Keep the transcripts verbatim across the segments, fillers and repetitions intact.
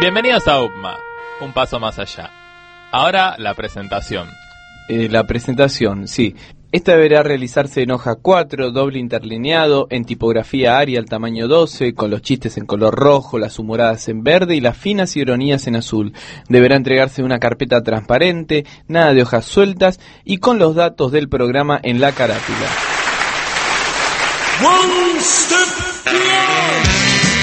Bienvenidos a U P M A, un paso más allá. Ahora la presentación. Eh, la presentación, sí. Esta deberá realizarse en hoja cuatro, doble interlineado, en tipografía Arial tamaño doce, con los chistes en color rojo, las humoradas en verde y las finas ironías en azul. Deberá entregarse en una carpeta transparente, nada de hojas sueltas y con los datos del programa en la carátula. One step beyond.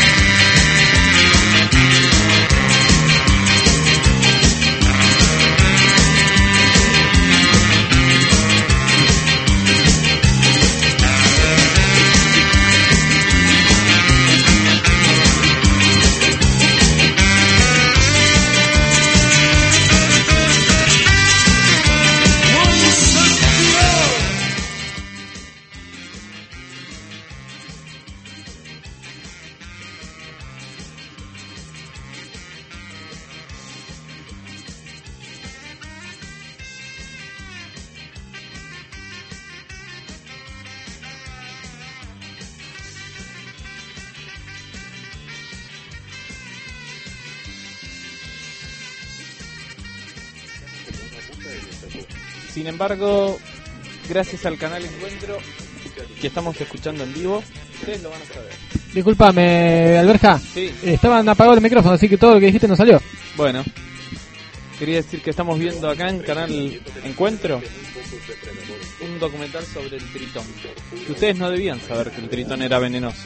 Sin embargo, gracias al canal Encuentro, que estamos escuchando en vivo, ustedes lo van a saber. Disculpame, Alberja. Sí. Estaban apagados el micrófono, así que todo lo que dijiste no salió. Bueno, quería decir que estamos viendo acá en canal Encuentro un documental sobre el tritón. Que ustedes no debían saber que el tritón era venenoso,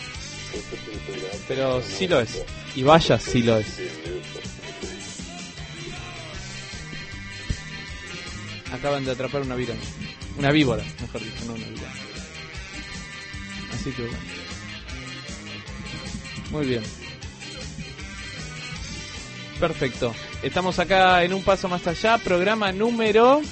pero sí lo es. Y vaya, sí lo es. Acaban de atrapar una víbora. Una víbora, mejor dicho, no una víbora. Así que bueno. Muy bien. Perfecto. Estamos acá en Un Paso Más Allá, programa número...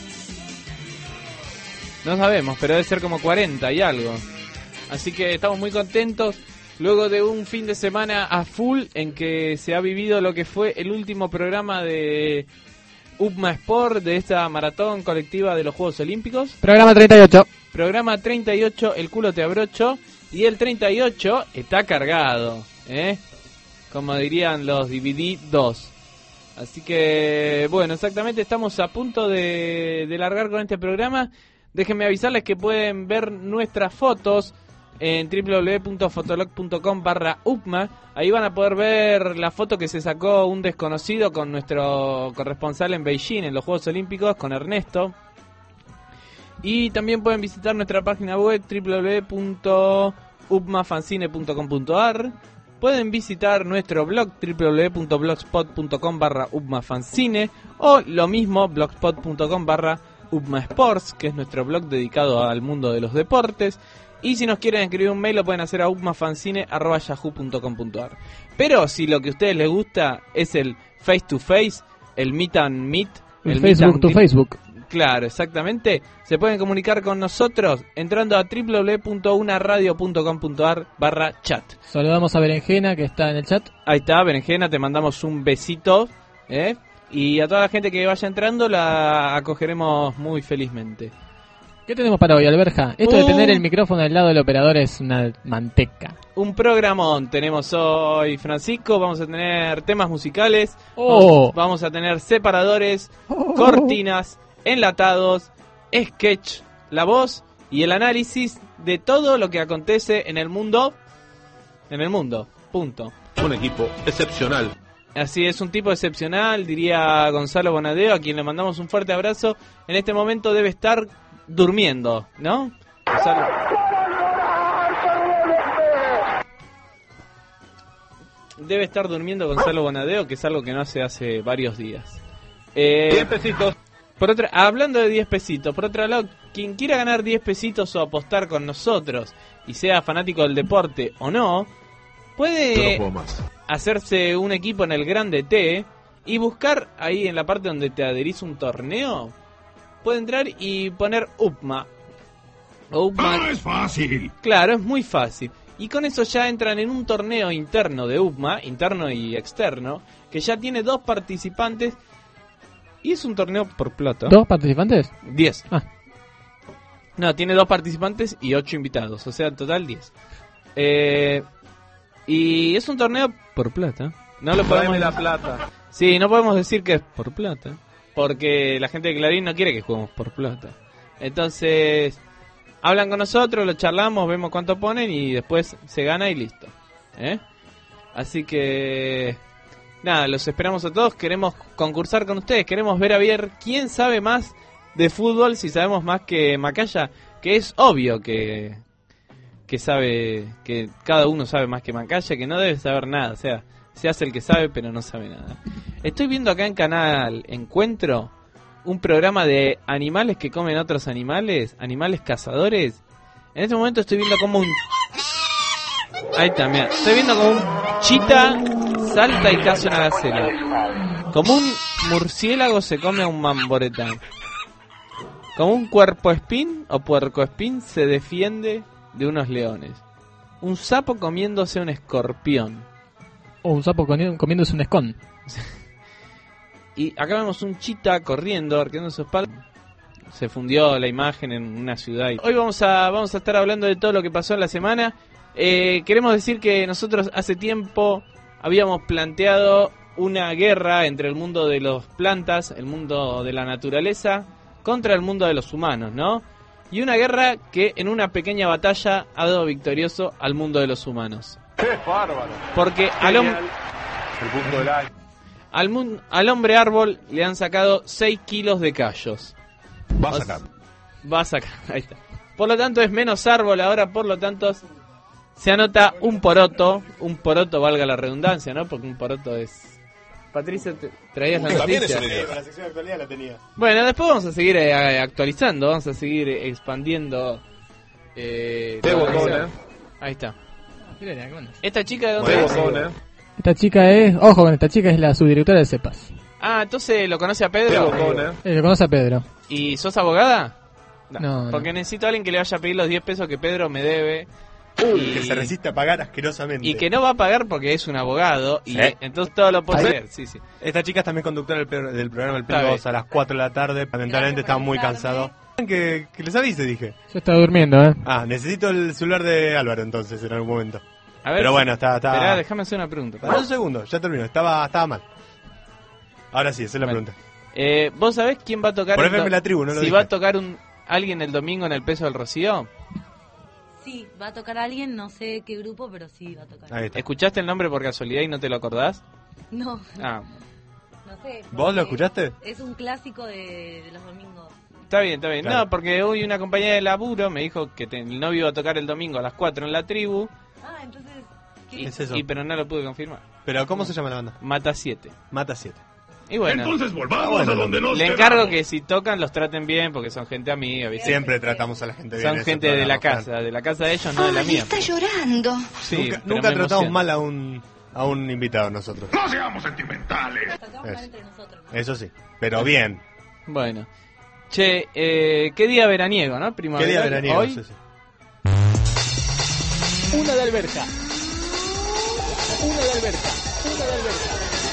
No sabemos, pero debe ser como cuarenta y algo. Así que estamos muy contentos. Luego de un fin de semana a full en que se ha vivido lo que fue el último programa de... U P M A Sport, de esta maratón colectiva de los Juegos Olímpicos. Programa treinta y ocho. Programa treinta y ocho, el culo te abrocho. Y el treinta y ocho está cargado, ¿eh? Como dirían los D V D dos. Así que, bueno, exactamente, estamos a punto de, de largar con este programa. Déjenme avisarles que pueden ver nuestras fotos en w w w punto fotolog punto com barra U P M A. Ahí van a poder ver la foto que se sacó un desconocido con nuestro corresponsal en Beijing, en los Juegos Olímpicos, con Ernesto. Y también pueden visitar nuestra página web w w w punto u p m a fanzine punto com punto a r. Pueden visitar nuestro blog w w w punto blogspot punto com barra u p m a fanzine, o lo mismo blogspot punto com barra u p m a sports, que es nuestro blog dedicado al mundo de los deportes. Y si nos quieren escribir un mail, lo pueden hacer a u p m a fanzine arroba yahoo punto com punto a r. Pero si lo que a ustedes les gusta es el face to face, el meet and meet, el, el Facebook meet to and Facebook. Claro, exactamente. Se pueden comunicar con nosotros entrando a w w w punto una radio punto com punto a r barra chat. Saludamos a Berenjena, que está en el chat. Ahí está, Berenjena, te mandamos un besito, ¿eh? Y a toda la gente que vaya entrando la acogeremos muy felizmente. ¿Qué tenemos para hoy, Alberja? Esto Uh. de tener el micrófono al lado del operador es una manteca. Un programón tenemos hoy, Francisco. Vamos a tener temas musicales, Oh. vamos a tener separadores, Oh. cortinas, enlatados, sketch, la voz y el análisis de todo lo que acontece en el mundo. En el mundo, punto. Un equipo excepcional. Así es, un tipo excepcional, diría Gonzalo Bonadeo, a quien le mandamos un fuerte abrazo. En este momento debe estar durmiendo, ¿no? Gonzalo. Debe estar durmiendo Gonzalo Bonadeo, que es algo que no hace hace varios días. Eh, diez pesitos. Por otra, hablando de diez pesitos, por otro lado, quien quiera ganar diez pesitos o apostar con nosotros y sea fanático del deporte o no, puede Yo no puedo más. hacerse un equipo en el Grande T y buscar ahí en la parte donde te adherís un torneo. Puede entrar y poner U P M A. O U P M A. ¡Ah, es fácil! Claro, es muy fácil. Y con eso ya entran en un torneo interno de U P M A, interno y externo, que ya tiene dos participantes. Y es un torneo por plata. ¿Dos participantes? Diez. Ah. No, tiene dos participantes y ocho invitados, o sea, en total diez. Eh, y es un torneo por plata, No lo podemos Tráeme la plata. Sí, no podemos decir que es por plata, porque la gente de Clarín no quiere que juguemos por plata. Entonces, hablan con nosotros, lo charlamos, vemos cuánto ponen y después se gana y listo. ¿Eh? Así que, nada, los esperamos a todos, queremos concursar con ustedes, queremos ver a ver quién sabe más de fútbol, si sabemos más que Macaya, que es obvio que, que sabe, que cada uno sabe más que Macaya, que no debe saber nada, o sea, se hace el que sabe pero no sabe nada. Estoy viendo acá en Canal Encuentro un programa de animales que comen otros animales, animales cazadores. En este momento estoy viendo como un... Ahí está, mira, estoy viendo como un chita salta y caza una gacela. Como un murciélago se come a un mamboretán. Como un cuerpoespín o puercoespín se defiende de unos leones. Un sapo comiéndose un escorpión. O un sapo comi- comiéndose un escón. Y acá vemos un chita corriendo, arqueando su espalda. Se fundió la imagen en una ciudad. Hoy vamos a vamos a estar hablando de todo lo que pasó en la semana. Eh, queremos decir que nosotros hace tiempo habíamos planteado una guerra entre el mundo de las plantas, el mundo de la naturaleza, contra el mundo de los humanos, ¿no? Y una guerra que en una pequeña batalla ha dado victorioso al mundo de los humanos. ¡Qué bárbaro! Porque al, hom- El punto del año. al, mun- al hombre árbol le han sacado seis kilos de callos. Va a sacar. Va a sacar, ahí está. Por lo tanto es menos árbol ahora, por lo tanto se anota un poroto, un poroto valga la redundancia, ¿no? Porque un poroto es... Patricia, ¿te traías la También noticia? es una idea. La sección de actualidad la tenía. Bueno, después vamos a seguir eh, actualizando, vamos a seguir eh, expandiendo. Eh, Debo la noticia. con, eh. Ahí está. Mirá, ¿qué onda? ¿Esta chica de dónde Debo es? con, eh. Esta chica es, ojo con esta chica, es la subdirectora de CEPAS. Ah, entonces lo conoce a Debo Pedro. con, eh. Eh, lo conoce a Pedro. ¿Y sos abogada? No, no. Porque necesito a alguien que le vaya a pedir los diez pesos que Pedro me debe. Uy, que se resiste a pagar asquerosamente. Y que no va a pagar porque es un abogado. Y Sí. entonces todo lo puede Ahí. hacer. Sí, sí. Esta chica es también conductora del, pro- del programa El Está Pelo bien. a las cuatro de la tarde. Lamentablemente estaba muy cansado. Que, que les avise, dije. Yo estaba durmiendo, ¿eh? Ah, necesito el celular de Álvaro entonces en algún momento. A ver, Pero si- bueno, está... está... Esperá, déjame hacer una pregunta. Pará un segundo, ya terminó. Estaba, estaba mal. Ahora sí, esa es la Bueno. pregunta. Eh, ¿Vos sabés quién va a tocar? Por el F M do- la tribu, no lo Si dije. va a tocar un alguien el domingo en el Peso del Rocío. Sí, va a tocar alguien, no sé qué grupo, pero sí va a tocar. Ahí está. ¿Escuchaste el nombre por casualidad y no te lo acordás? No, Ah, no sé. ¿Vos lo porque escuchaste? Es un clásico de, de los domingos. está bien, está bien. Claro. No, porque hoy una compañía de laburo me dijo que te- el novio iba a tocar el domingo a las cuatro en la tribu. Ah, entonces... ¿qué? Y, es eso? y- pero no lo pude confirmar. Pero ¿cómo se llama la banda? Mata siete. Mata siete. Y bueno, Entonces volvamos Ah, bueno, a donde nos le encargo quedamos. que si tocan los traten bien porque son gente amiga, ¿viste? Siempre tratamos a la gente bien. Son en ese gente de la programa, casa, de la casa de ellos, no de la Ay, mía. está llorando. Sí, nunca pero nunca me tratamos emociona. mal a un, a un invitado nosotros. No seamos sentimentales. Tratamos mal Es. entre nosotros, ¿no? Eso sí. Pero bien. Bueno. Che, eh, ¿qué día veraniego, no? ¿Qué Primavera. día veraniego? Hoy, Sí, sí. una de alberca. Una de alberca. Una de alberca.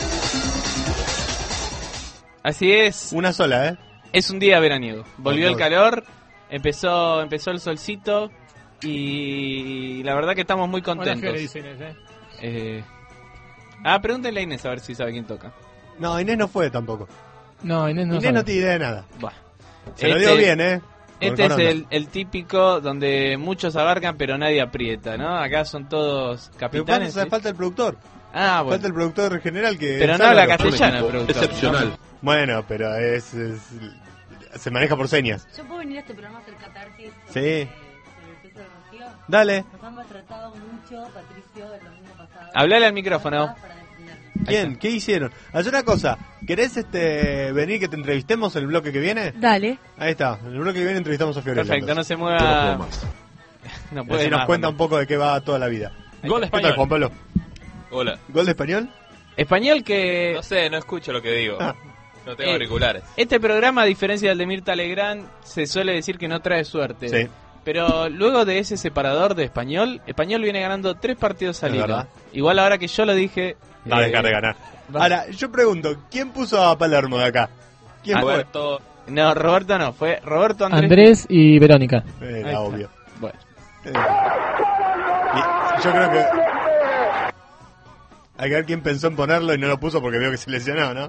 Así es. Una sola, ¿eh? Es un día veraniego. Volvió el Dos. calor, empezó empezó el solcito y la verdad que estamos muy contentos. Eh, ah, pregúntenle a Inés a ver si sabe quién toca. No, Inés no fue tampoco. No, Inés no Inés sabe. no tiene idea de nada. Buah. Se lo Este- digo bien, ¿eh? Este Con es onda. el, el típico donde muchos abarcan pero nadie aprieta, ¿no? Acá son todos Pero capitanes. falta, ¿sí? falta el productor. Ah, bueno. Falta el productor general que... Pero es no habla Álvaro. castellano el productor. Excepcional. Bueno, pero es, es- se maneja por señas. Yo puedo venir a este programa a hacer catarsis Sí. sobre, sobre el peso del Rocío. Dale. Nos han maltratado mucho, Patricio, el domingo pasado. Hablale al micrófono. Para defendernos. ¿Quién? ¿Qué hicieron? Haz una cosa. ¿Querés este venir que te entrevistemos en el bloque que viene? Dale. Ahí está. En el bloque que viene entrevistamos a Fiorella. Perfecto, no entonces. se No puedo mueva. más. No Y puede así nos más, cuenta no. un poco de qué va toda la vida. Gol ¿Qué tal, español. Juan Pablo? Hola. ¿Gol de español? Español que... No sé, no escucho lo que digo. Ah. No tengo Eh, auriculares. Este programa, a diferencia del de Mirta Legrand, se suele decir que no trae suerte. Sí. Pero luego de ese separador de Español, Español viene ganando tres partidos al Es hilo. verdad. Igual ahora que yo lo dije... Va a eh, dejar de ganar. va- Ahora, yo pregunto, ¿quién puso a Palermo de acá? ¿Quién Ah, fue? Roberto, No, Roberto no, fue Roberto Andrés. Andrés y Verónica. Era Ahí está. obvio. Bueno. Eh, y yo creo que... Hay que ver quién pensó en ponerlo y no lo puso porque veo que se lesionó, ¿no?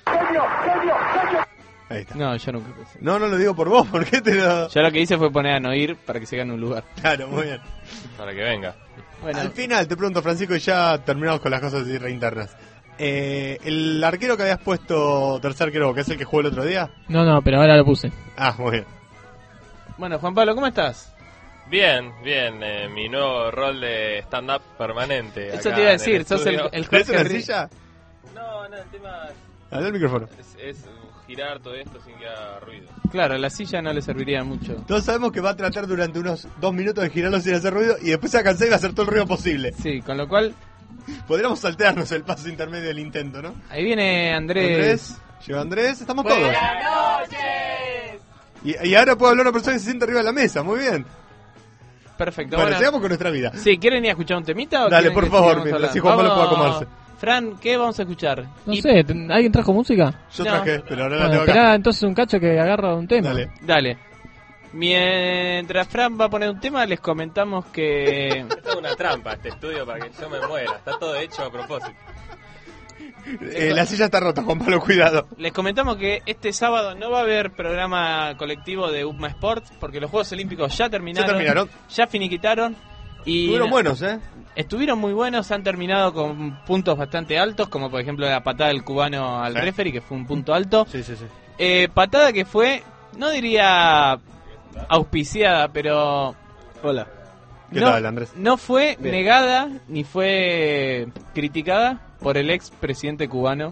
Ahí está. No, yo nunca pensé. No, no lo digo por vos, ¿por qué te lo...? Yo lo que hice fue poner a Noir para que se gane un lugar. Claro, muy bien. Para que venga. Bueno, Al final, te pregunto, Francisco, y ya terminamos con las cosas así reinternas. Eh, ¿El arquero que habías puesto tercer arquero, que es el que jugó el otro día? No, no, pero ahora lo puse. Ah, muy bien. bueno, Juan Pablo, ¿cómo estás? Bien, bien, eh, mi nuevo rol de stand-up permanente. Eso acá te iba a en decir, sos el, estudio. el ¿Tenés Jorge una Ri- silla? No, no, el tema Habla el micrófono. es, es girar todo esto sin que haga ruido. Claro, la silla no le serviría mucho. Todos sabemos que va a tratar durante unos dos minutos de girarlo sin hacer ruido y después se va a cansar y va a hacer todo el ruido posible. Sí, con lo cual, Podríamos saltearnos el paso intermedio del intento, ¿no? ahí viene Andrés. Andrés, llega Andrés, estamos todos. ¡Buenas noches! Y, y ahora puedo hablar a una persona que se siente arriba de la mesa, muy bien. Perfecto. Bueno, Bueno, sigamos con nuestra vida. sí, ¿quieren ir a escuchar un temita o Dale, quieren por que favor, sigamos mientras hablando? si Juan Pablo pueda Vamos- comerse. Fran, ¿qué vamos a escuchar? No Y- sé, ¿ten- ¿alguien trajo música? Yo No. traje, pero ahora la Bueno, tengo acá. esperá entonces un cacho que agarra un tema. Dale. Dale. Mientras Fran va a poner un tema, les comentamos que... Esto es una trampa, este estudio, para que yo me muera. Está todo hecho a propósito. Eh, la silla está rota, Juan Pablo, cuidado. Les comentamos que este sábado no va a haber programa colectivo de U P M A Sports porque los Juegos Olímpicos ya terminaron. Ya terminaron. Ya finiquitaron. Y Estuvieron buenos, ¿eh? Estuvieron muy buenos, han terminado con puntos bastante altos, como por ejemplo la patada del cubano al Sí. referee, que fue un punto alto. Sí, sí, sí. Eh, patada que fue, no diría auspiciada, pero Hola. ¿Qué no, tal, Andrés? no fue Bien. negada ni fue criticada por el ex presidente cubano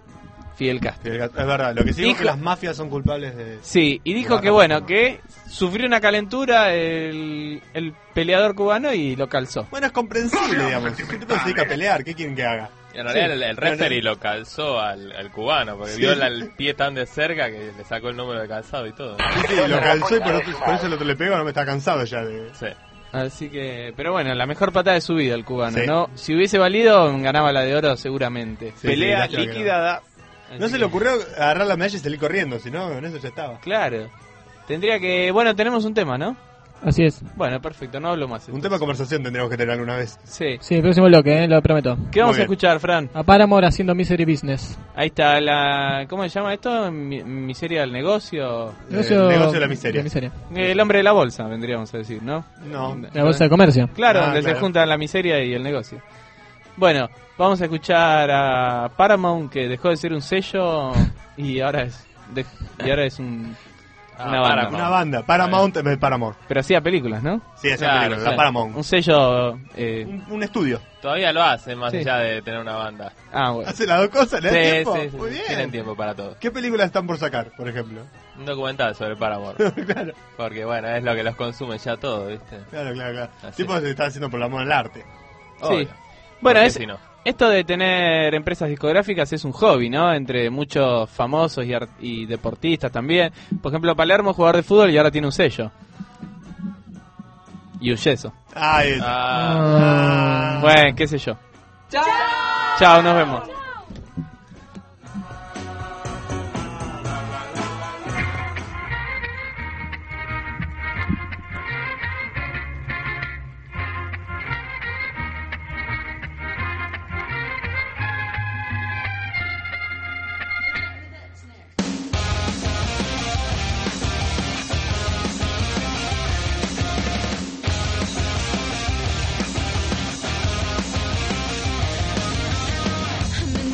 Fidel Castro. Es verdad, lo que sí digo es que Dijo- las mafias son culpables de... Sí, y dijo Baja que bueno, la que sufrió una calentura el, el peleador cubano y lo calzó. Bueno, es comprensible, digamos. Si un tipo se dedica a pelear, ¿qué quieren que haga? Y en realidad Sí. el, el referee lo calzó al, al cubano, porque Sí. vio la- el pie tan de cerca que le sacó el número de calzado y todo. Sí, sí, lo calzó y por, otro- por eso el otro le pegó, no me está cansado ya de... Sí. Así que, pero bueno, la mejor patada de su vida el cubano, Sí. ¿no? Si hubiese valido, ganaba la de oro seguramente. Sí, Pelea sí, lástima que no. liquidada. No Así se que, le ocurrió agarrar la medalla y salir corriendo, si no, en eso ya estaba. Claro. Tendría que, bueno, tenemos un tema, ¿no? Así es. Bueno, perfecto, no hablo más. Un entonces. tema de conversación tendríamos que tener alguna vez. Sí. Sí, próximo bloque, eh, lo prometo. ¿Qué vamos Muy a bien. escuchar, Fran? A Paramore haciendo Misery Business. Ahí está la, ¿cómo se llama esto? Mi- miseria del negocio. El negocio de la miseria. El hombre de la bolsa, vendríamos a decir, ¿no? No. La bolsa de comercio. Claro, Ah, donde claro. se juntan la miseria y el negocio. Bueno, vamos a escuchar a Paramount, que dejó de ser un sello y ahora es de- y ahora es un, Ah, una banda. Paramount. Una banda, Paramount en vez de Paramore. Pero hacía películas, ¿no? Sí, esa Claro, película, la claro. Paramount. Un sello... eh, Un, un estudio. Todavía lo hacen, más Sí. allá de tener una banda. ah, bueno. ¿Hace las dos cosas? ¿Le da Sí, tiempo? sí, sí, Muy sí. bien. Tienen tiempo para todo. ¿Qué películas están por sacar, por ejemplo? Un documental sobre Paramore. claro, Porque bueno, es lo que los consume ya todo, ¿viste? claro, claro. claro. Así Tipo se está haciendo por la moda del arte. Sí. Obvio. Bueno, ¿Por qué es, si no? esto de tener empresas discográficas es un hobby, ¿no? Entre muchos famosos y, ar- y deportistas también. Por ejemplo, Palermo es jugador de fútbol y ahora tiene un sello. Y un yeso. Ahí está. Ah, Ah. Bueno, qué sé yo. ¡Chao! Chao, nos vemos. I'm in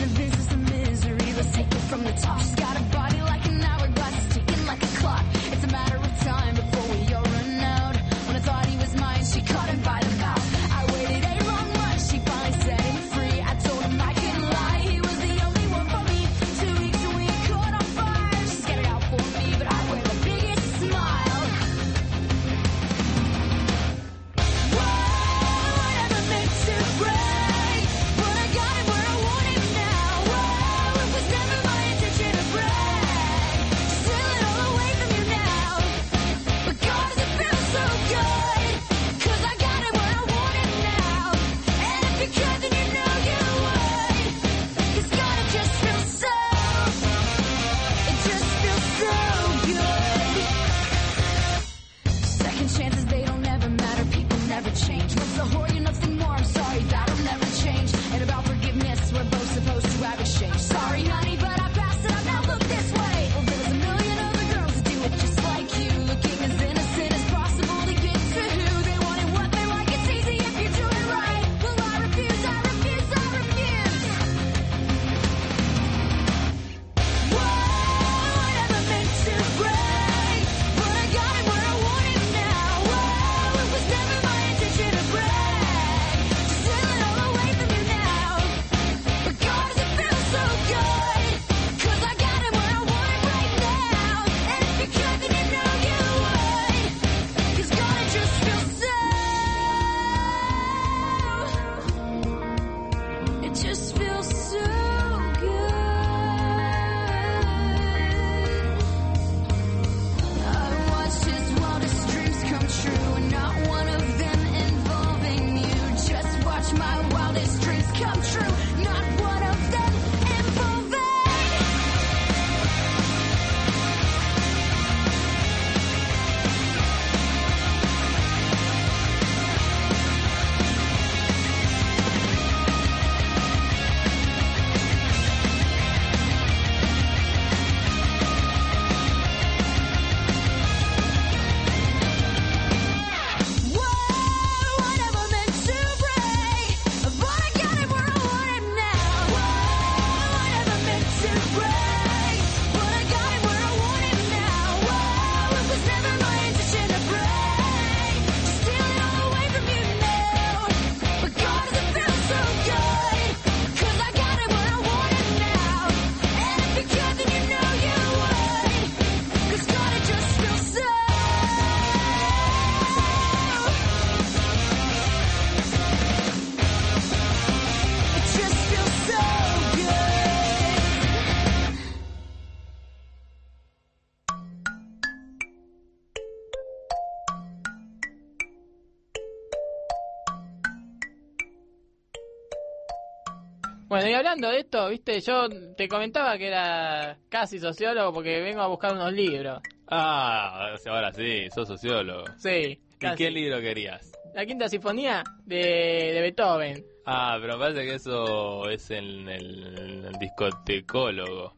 Bueno, y hablando de esto, viste, yo te comentaba que era casi sociólogo porque vengo a buscar unos libros. Ah, ahora sí, sos sociólogo. Sí, ¿Y casi. qué libro querías? La Quinta Sinfonía de, de Beethoven. Ah, pero me parece que eso es en el, en el discotecólogo.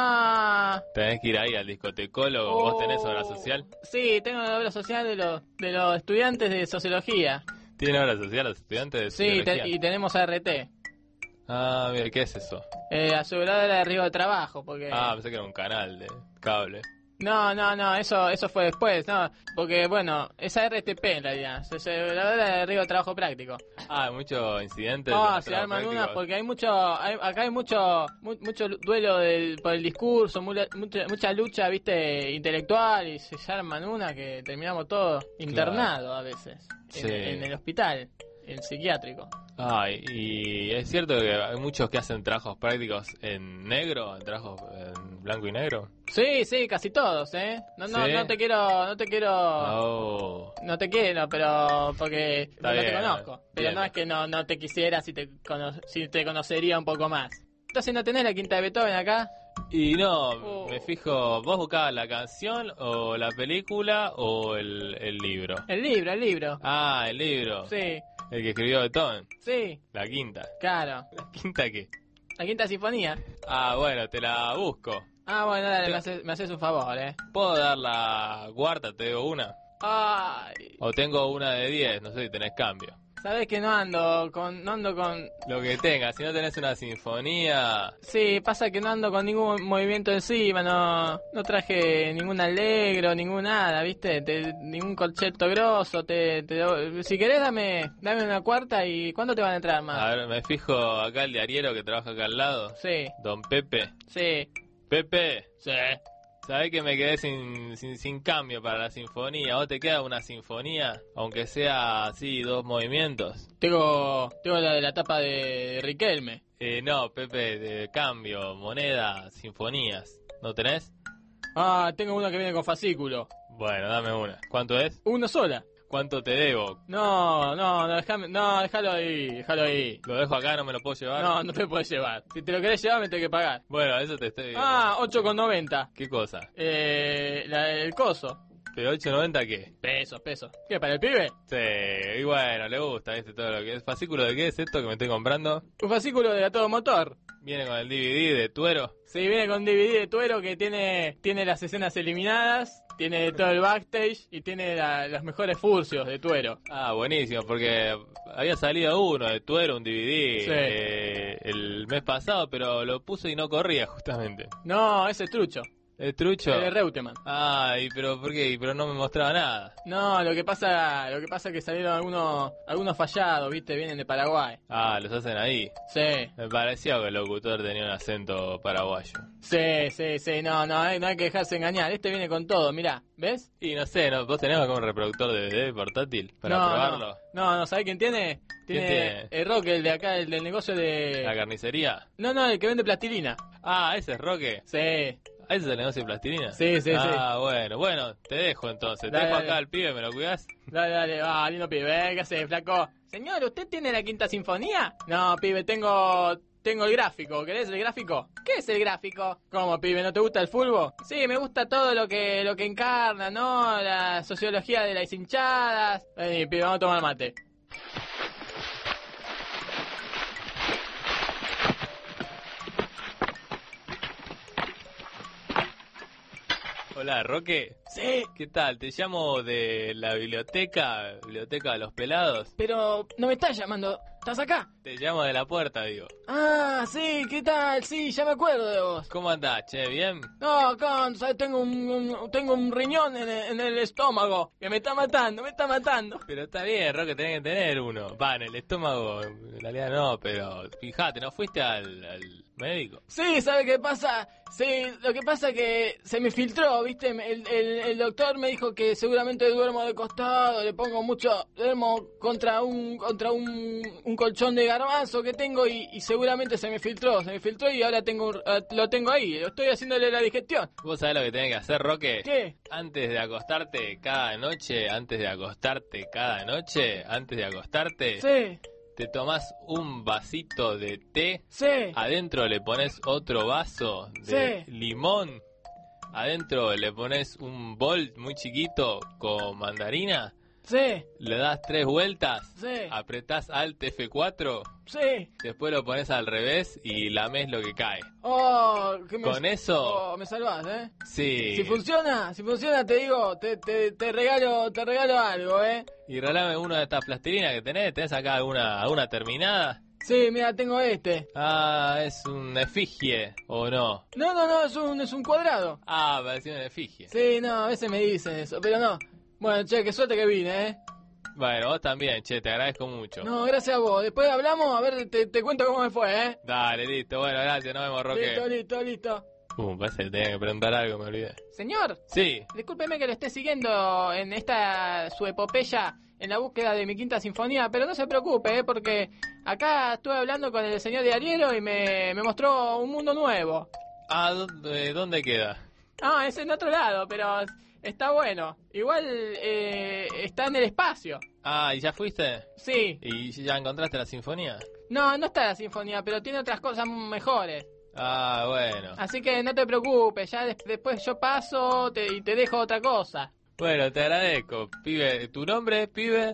Ah, Tenés que ir ahí al discotecólogo. Oh. ¿Vos tenés obra social? sí, tengo la obra social de los, de los estudiantes de sociología. ¿Tiene obra social los estudiantes de Sí, te- sociología? y tenemos A R T. Ah, mira, ¿qué es eso? Eh, aseguradora de riesgo de trabajo, porque... Ah, pensé que era un canal de cable. No, no, no, eso eso fue después, no, porque bueno, es A R T P en realidad, es aseguradora de riesgo de trabajo práctico. Ah, hay muchos incidentes. Ah, de se trabajo arman práctico. unas porque hay mucho, hay- acá hay mucho mu- mucho duelo del, por el discurso, mula- mucha, mucha lucha, viste, intelectual y se arman una que terminamos todos internados a veces, en, Sí. en el hospital, en psiquiátrico. Ah, y, y es cierto que hay muchos que hacen trabajos prácticos en negro, en trabajos en blanco y negro. Sí, sí, casi todos, ¿eh? No, no, ¿Sí? no te quiero, no te quiero... Oh. No te quiero, pero porque Está no bien, te conozco. Pero bien. no es que no, no te quisiera si te, cono- si te conocería un poco más. Entonces, ¿no tenés la Quinta de Beethoven acá? Y no, Oh. me fijo, ¿vos buscabas la canción o la película o el, el libro? El libro, el libro. Ah, el libro. Sí, El que escribió Beethoven. sí, La quinta. claro. ¿La quinta qué? La Quinta Sinfonía. Ah, bueno, te la busco. Ah, bueno, dale, Te- me haces, me haces un favor, ¿eh? ¿Puedo dar la cuarta? ¿Te debo una? Ay, O tengo una de diez, no sé si tenés cambio. sabés que no ando con, no ando con... Lo que tengas, si no tenés una sinfonía... Sí, pasa que no ando con ningún movimiento encima, no, no traje ningún alegro, ningún nada, ¿viste? Te- ningún concepto grosso, te, te doy- si querés dame, dame una cuarta y ¿cuándo te van a entrar más? A ver, me fijo acá el diariero que trabaja acá al lado. Sí, Don Pepe. sí, Pepe, sí. ¿sabés que me quedé sin, sin, sin cambio para la sinfonía? ¿Vos te queda una sinfonía? Aunque sea así, dos movimientos. Tengo, tengo la de la tapa de Riquelme. Eh, no, Pepe, de cambio, moneda, sinfonías. ¿No tenés? Ah, tengo una que viene con fascículo. Bueno, dame una. ¿Cuánto es? Una sola. ¿Cuánto te debo? No, no, no, déjame, no, déjalo ahí, déjalo ahí. ¿Lo dejo acá? ¿No me lo puedo llevar? No, no te puedes llevar. Si te lo querés llevar, me tenés que pagar. Bueno, eso te estoy... Ah, ocho con noventa. ¿Qué cosa? Eh, la, el coso. ¿Pero ocho noventa qué? Pesos, pesos. ¿Qué, para el pibe? Sí, y bueno, le gusta, ¿viste? Todo lo que es. ¿Fascículo de qué es esto que me estoy comprando? Un fascículo de A Todo Motor. Viene con el D V D de Tuero. Sí, viene con D V D de Tuero que tiene, tiene las escenas eliminadas, tiene todo el backstage y tiene la- los mejores furcios de Tuero. Ah, buenísimo, porque había salido uno de Tuero, un D V D, Sí. eh, el mes pasado, pero lo puse y no corría justamente. No, ese es trucho. ¿Es trucho? El de Reutemann. Ay, pero ¿por qué? Pero no me mostraba nada. No, lo que pasa, lo que pasa es que salieron algunos, algunos fallados, viste, vienen de Paraguay. Ah, los hacen ahí. Sí, Me parecía que el locutor tenía un acento paraguayo. sí, sí, sí, no, no, hay- no hay que dejarse engañar. Este viene con todo, mirá, ¿ves? Y no sé, ¿no? ¿Vos tenés como un reproductor de D V D portátil para no, probarlo? No, no, no, ¿sabés quién tiene? Tiene, tiene? el Roque, el de acá, el del negocio de... ¿La carnicería? No, no, el que vende plastilina. Ah, ese es Roque. Sí, ¿Ah, ese es el negocio de plastilina? Sí, sí, ah, bueno, bueno, te dejo entonces. Te Dale, dejo dale. acá al pibe, ¿me lo cuidás? dale, dale, va, lindo pibe, ¿eh? ¿Qué hace, flaco? Señor, ¿usted tiene la Quinta Sinfonía? No, pibe, tengo... Tengo el gráfico, ¿querés el gráfico? ¿Qué es el gráfico? ¿Cómo, pibe? ¿No te gusta el fútbol? Sí, me gusta todo lo que lo que encarna, ¿no? La sociología de las hinchadas. Vení, pibe, vamos a tomar mate. Hola, Roque. Sí, ¿Qué tal? Te llamo de la biblioteca, biblioteca de los pelados. pero no me estás llamando. ¿Estás acá? Te llamo de la puerta, digo. Ah, sí, ¿qué tal? Sí, ya me acuerdo de vos. ¿Cómo andás, che? ¿Bien? No, acá, ¿sabes? Tengo un, un- tengo un riñón en el, en el estómago que me está matando, me está matando. Pero está bien, Roque, tenés que tener uno. Va, en el estómago, en realidad no, pero fíjate, ¿no fuiste al, al médico? Sí, ¿sabe qué pasa? Sí, lo que pasa es que se me filtró, ¿viste? El, el, el doctor me dijo que seguramente duermo de costado, le pongo mucho, duermo contra un contra un, un colchón de garbanzo que tengo y, y seguramente se me filtró, se me filtró y ahora tengo un- eh, lo tengo ahí, lo estoy haciéndole la digestión. ¿Vos sabés lo que tenés que hacer, Roque? ¿Qué? Antes de acostarte cada noche, antes de acostarte cada noche, antes de acostarte, Sí. te tomás un vasito de té, Sí. adentro le pones otro vaso de Sí. limón, adentro le pones un bol muy chiquito con mandarina, Sí. le das tres vueltas, Sí. apretás Alt F cuatro, Sí. después lo pones al revés y lames lo que cae. Oh, que me... Con eso, Oh, me salvás, ¿eh? sí. Si funciona, si funciona, te digo, te, te, te regalo, te regalo algo, ¿eh? Y regalame una de estas plastilinas que tenés. ¿Tenés acá alguna, alguna terminada? Sí, mira, tengo este. Ah, es un efigie, ¿o no? No, no, no, es un, es un cuadrado. Ah, parecía un efigie. Sí, no, a veces me dicen eso, pero no. Bueno, che, qué suerte que vine, ¿eh? Bueno, vos también, che, te agradezco mucho. No, gracias a vos. Después hablamos, a ver, te, te cuento cómo me fue, ¿eh? Dale, listo, bueno, gracias, nos vemos, Roque. Listo, listo, listo. Uh, parece que tenía que preguntar algo, me olvidé. Señor, Sí, discúlpeme que lo esté siguiendo en esta su epopeya en la búsqueda de mi quinta sinfonía, pero no se preocupe, ¿eh? Porque acá estuve hablando con el señor diariero y me, me mostró un mundo nuevo. ah, ¿dónde, dónde queda? Ah, es en otro lado, pero está bueno. Igual eh, está en el espacio. Ah, ¿y ya fuiste? Sí. ¿Y ya encontraste la sinfonía? No, no está la sinfonía, pero tiene otras cosas mejores. Ah, bueno. Así que no te preocupes, ya des- después yo paso te- y te dejo otra cosa. Bueno, te agradezco, pibe. ¿Tu nombre, pibe?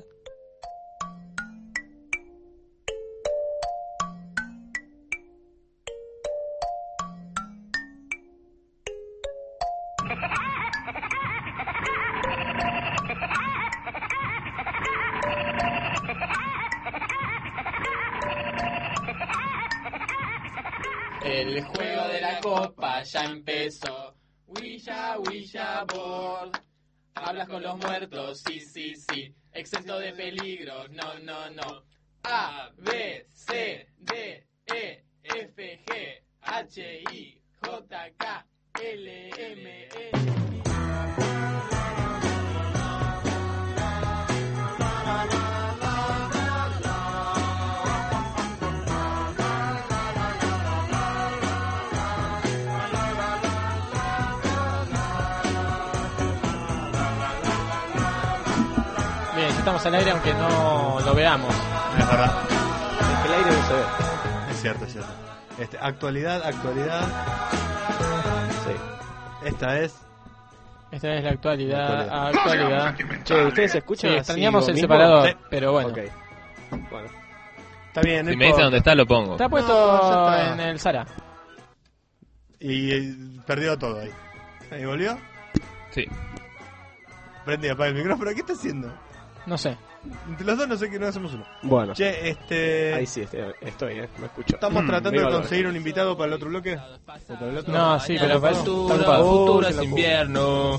El juego de la copa ya empezó. Ouija, Ouija board. Hablas con los muertos, sí, sí, sí. Exento de peligros, no, no, no. A, B, C, D, E, F, G, H, I, J, K, L, M, N. Bien, ya estamos al aire aunque no lo veamos. Es verdad. Es que el aire no se ve. Es cierto, es cierto. Este, actualidad, actualidad. Sí. Esta es. Esta es la actualidad. La Actualidad. Che, ¿ustedes se Sí, escuchan así extrañamos vos el mismo? separador, Sí. pero bueno. Ok. Bueno. Está bien, no Si me dice importa. dónde está, lo pongo. Está puesto No, ya está. en el Zara. Y eh, perdió todo ahí. ¿Ahí volvió? Sí. Prende y apaga el micrófono. ¿Qué está haciendo? No sé. Entre los dos no sé qué no hacemos uno. Bueno. Che, este. Ahí sí estoy, estoy, eh. Me escucho. Estamos Mm, tratando viva de la- conseguir un invitado para el otro bloque. ¿O para el otro? No, sí, pero para está futuro, ocupado. futuro Oh, es se la invierno.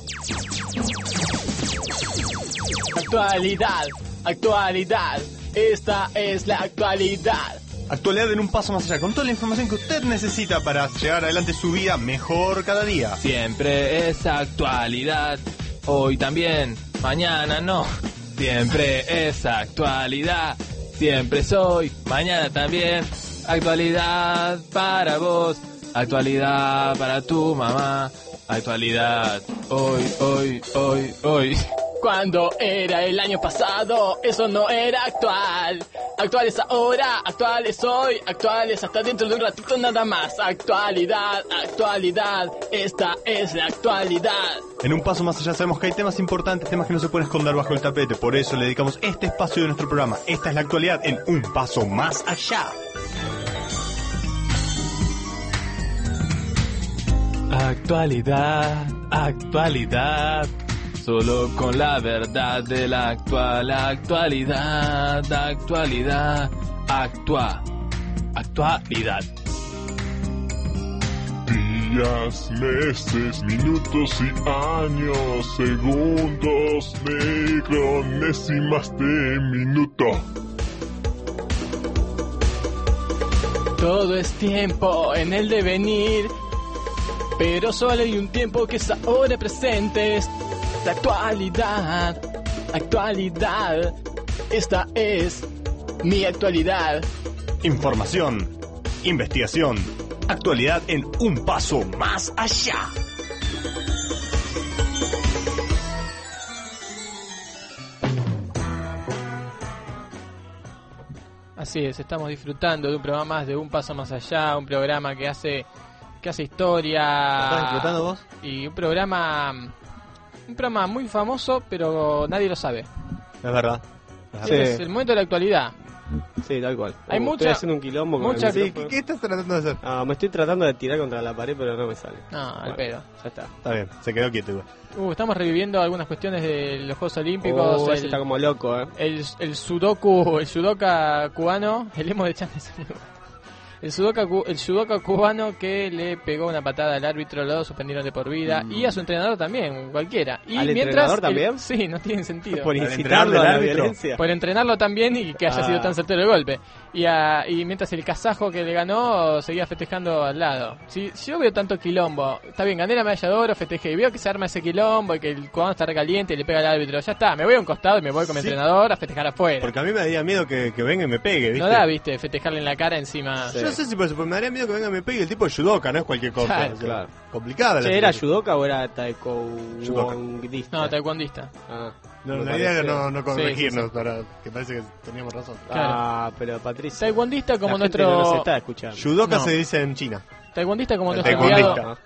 Actualidad, actualidad. Esta es la actualidad. Actualidad en un paso más allá, con toda la información que usted necesita para llevar adelante su vida mejor cada día. Siempre es actualidad. Hoy también, mañana no. Siempre es actualidad. Siempre soy, mañana también. Actualidad para vos. Actualidad para tu mamá. Actualidad. Hoy, hoy, hoy, hoy. Cuando era el año pasado, eso no era actual. Actual es ahora, actual es hoy, actual es hasta dentro de un ratito nada más. Actualidad, actualidad, esta es la actualidad. En un paso más allá sabemos que hay temas importantes, temas que no se pueden esconder bajo el tapete. Por eso le dedicamos este espacio de nuestro programa. Esta es la actualidad en un paso más allá. Actualidad, actualidad. Solo con la verdad de la actual actualidad, actualidad, actua, actualidad. Días, meses, minutos y años, segundos, micronésimas de minuto. Todo es tiempo en el devenir, pero solo hay un tiempo que es ahora presente. Es la actualidad, actualidad, esta es mi actualidad. Información, investigación, actualidad en un paso más allá. Así es, estamos disfrutando de un programa más, de Un Paso Más Allá, un programa que hace que hace historia. ¿Lo estás disfrutando vos? Y un programa un programa muy famoso, pero nadie lo sabe. Es verdad. Es Sí. verdad. Es el momento de la actualidad. Sí, tal cual. Hay Uh, mucha- Estoy haciendo un quilombo con mucha- el Sí, micrófono. ¿qué, ¿Qué estás tratando de hacer? Ah, me estoy tratando de tirar contra la pared, pero no me sale. No, al Bueno, pedo. Ya está. Está bien, se quedó quieto igual. Uh, estamos reviviendo algunas cuestiones de los Juegos Olímpicos. Oh, el, ese está como loco, eh. el, el sudoku, el sudoka cubano, el emo de Chan es el el sudoka, cu- el sudoka cubano que le pegó una patada al árbitro, lo suspendieron de por vida Mm. y a su entrenador también, cualquiera. Y ¿Al mientras entrenador el- también? sí, no tiene sentido. Por Al incitarlo entrenador a del la árbitro. violencia. Por entrenarlo también y que haya Ah. sido tan certero el golpe. Y, a- y mientras el kazajo que le ganó seguía festejando al lado. Si, si yo veo tanto quilombo, está bien, gané la medalla de oro, festejé, y veo que se arma ese quilombo y que el cubano está recaliente y le pega al árbitro, ya está, me voy a un costado y me voy con mi Sí. entrenador a festejar afuera. Porque a mí me daría miedo que, que venga y me pegue, ¿viste? No da, viste, festejarle en la cara encima. Sí. Yo no sé si por eso, pero me daría miedo que venga y me pegue. El tipo de judoka, no es cualquier cosa. Claro, o sea, claro. Complicada la Che, ¿era situación. judoka o era taekwondista? No, taekwondista. Ah, No, me la idea era parece- no, no Sí, corregirnos, sí, sí. para que parece que teníamos razón. Ah, pero Patricia. Taekwondista como la gente nuestro... no nos está escuchando. Judoka No. se dice en China. Taekwondista como El nuestro taekwondista. enviado...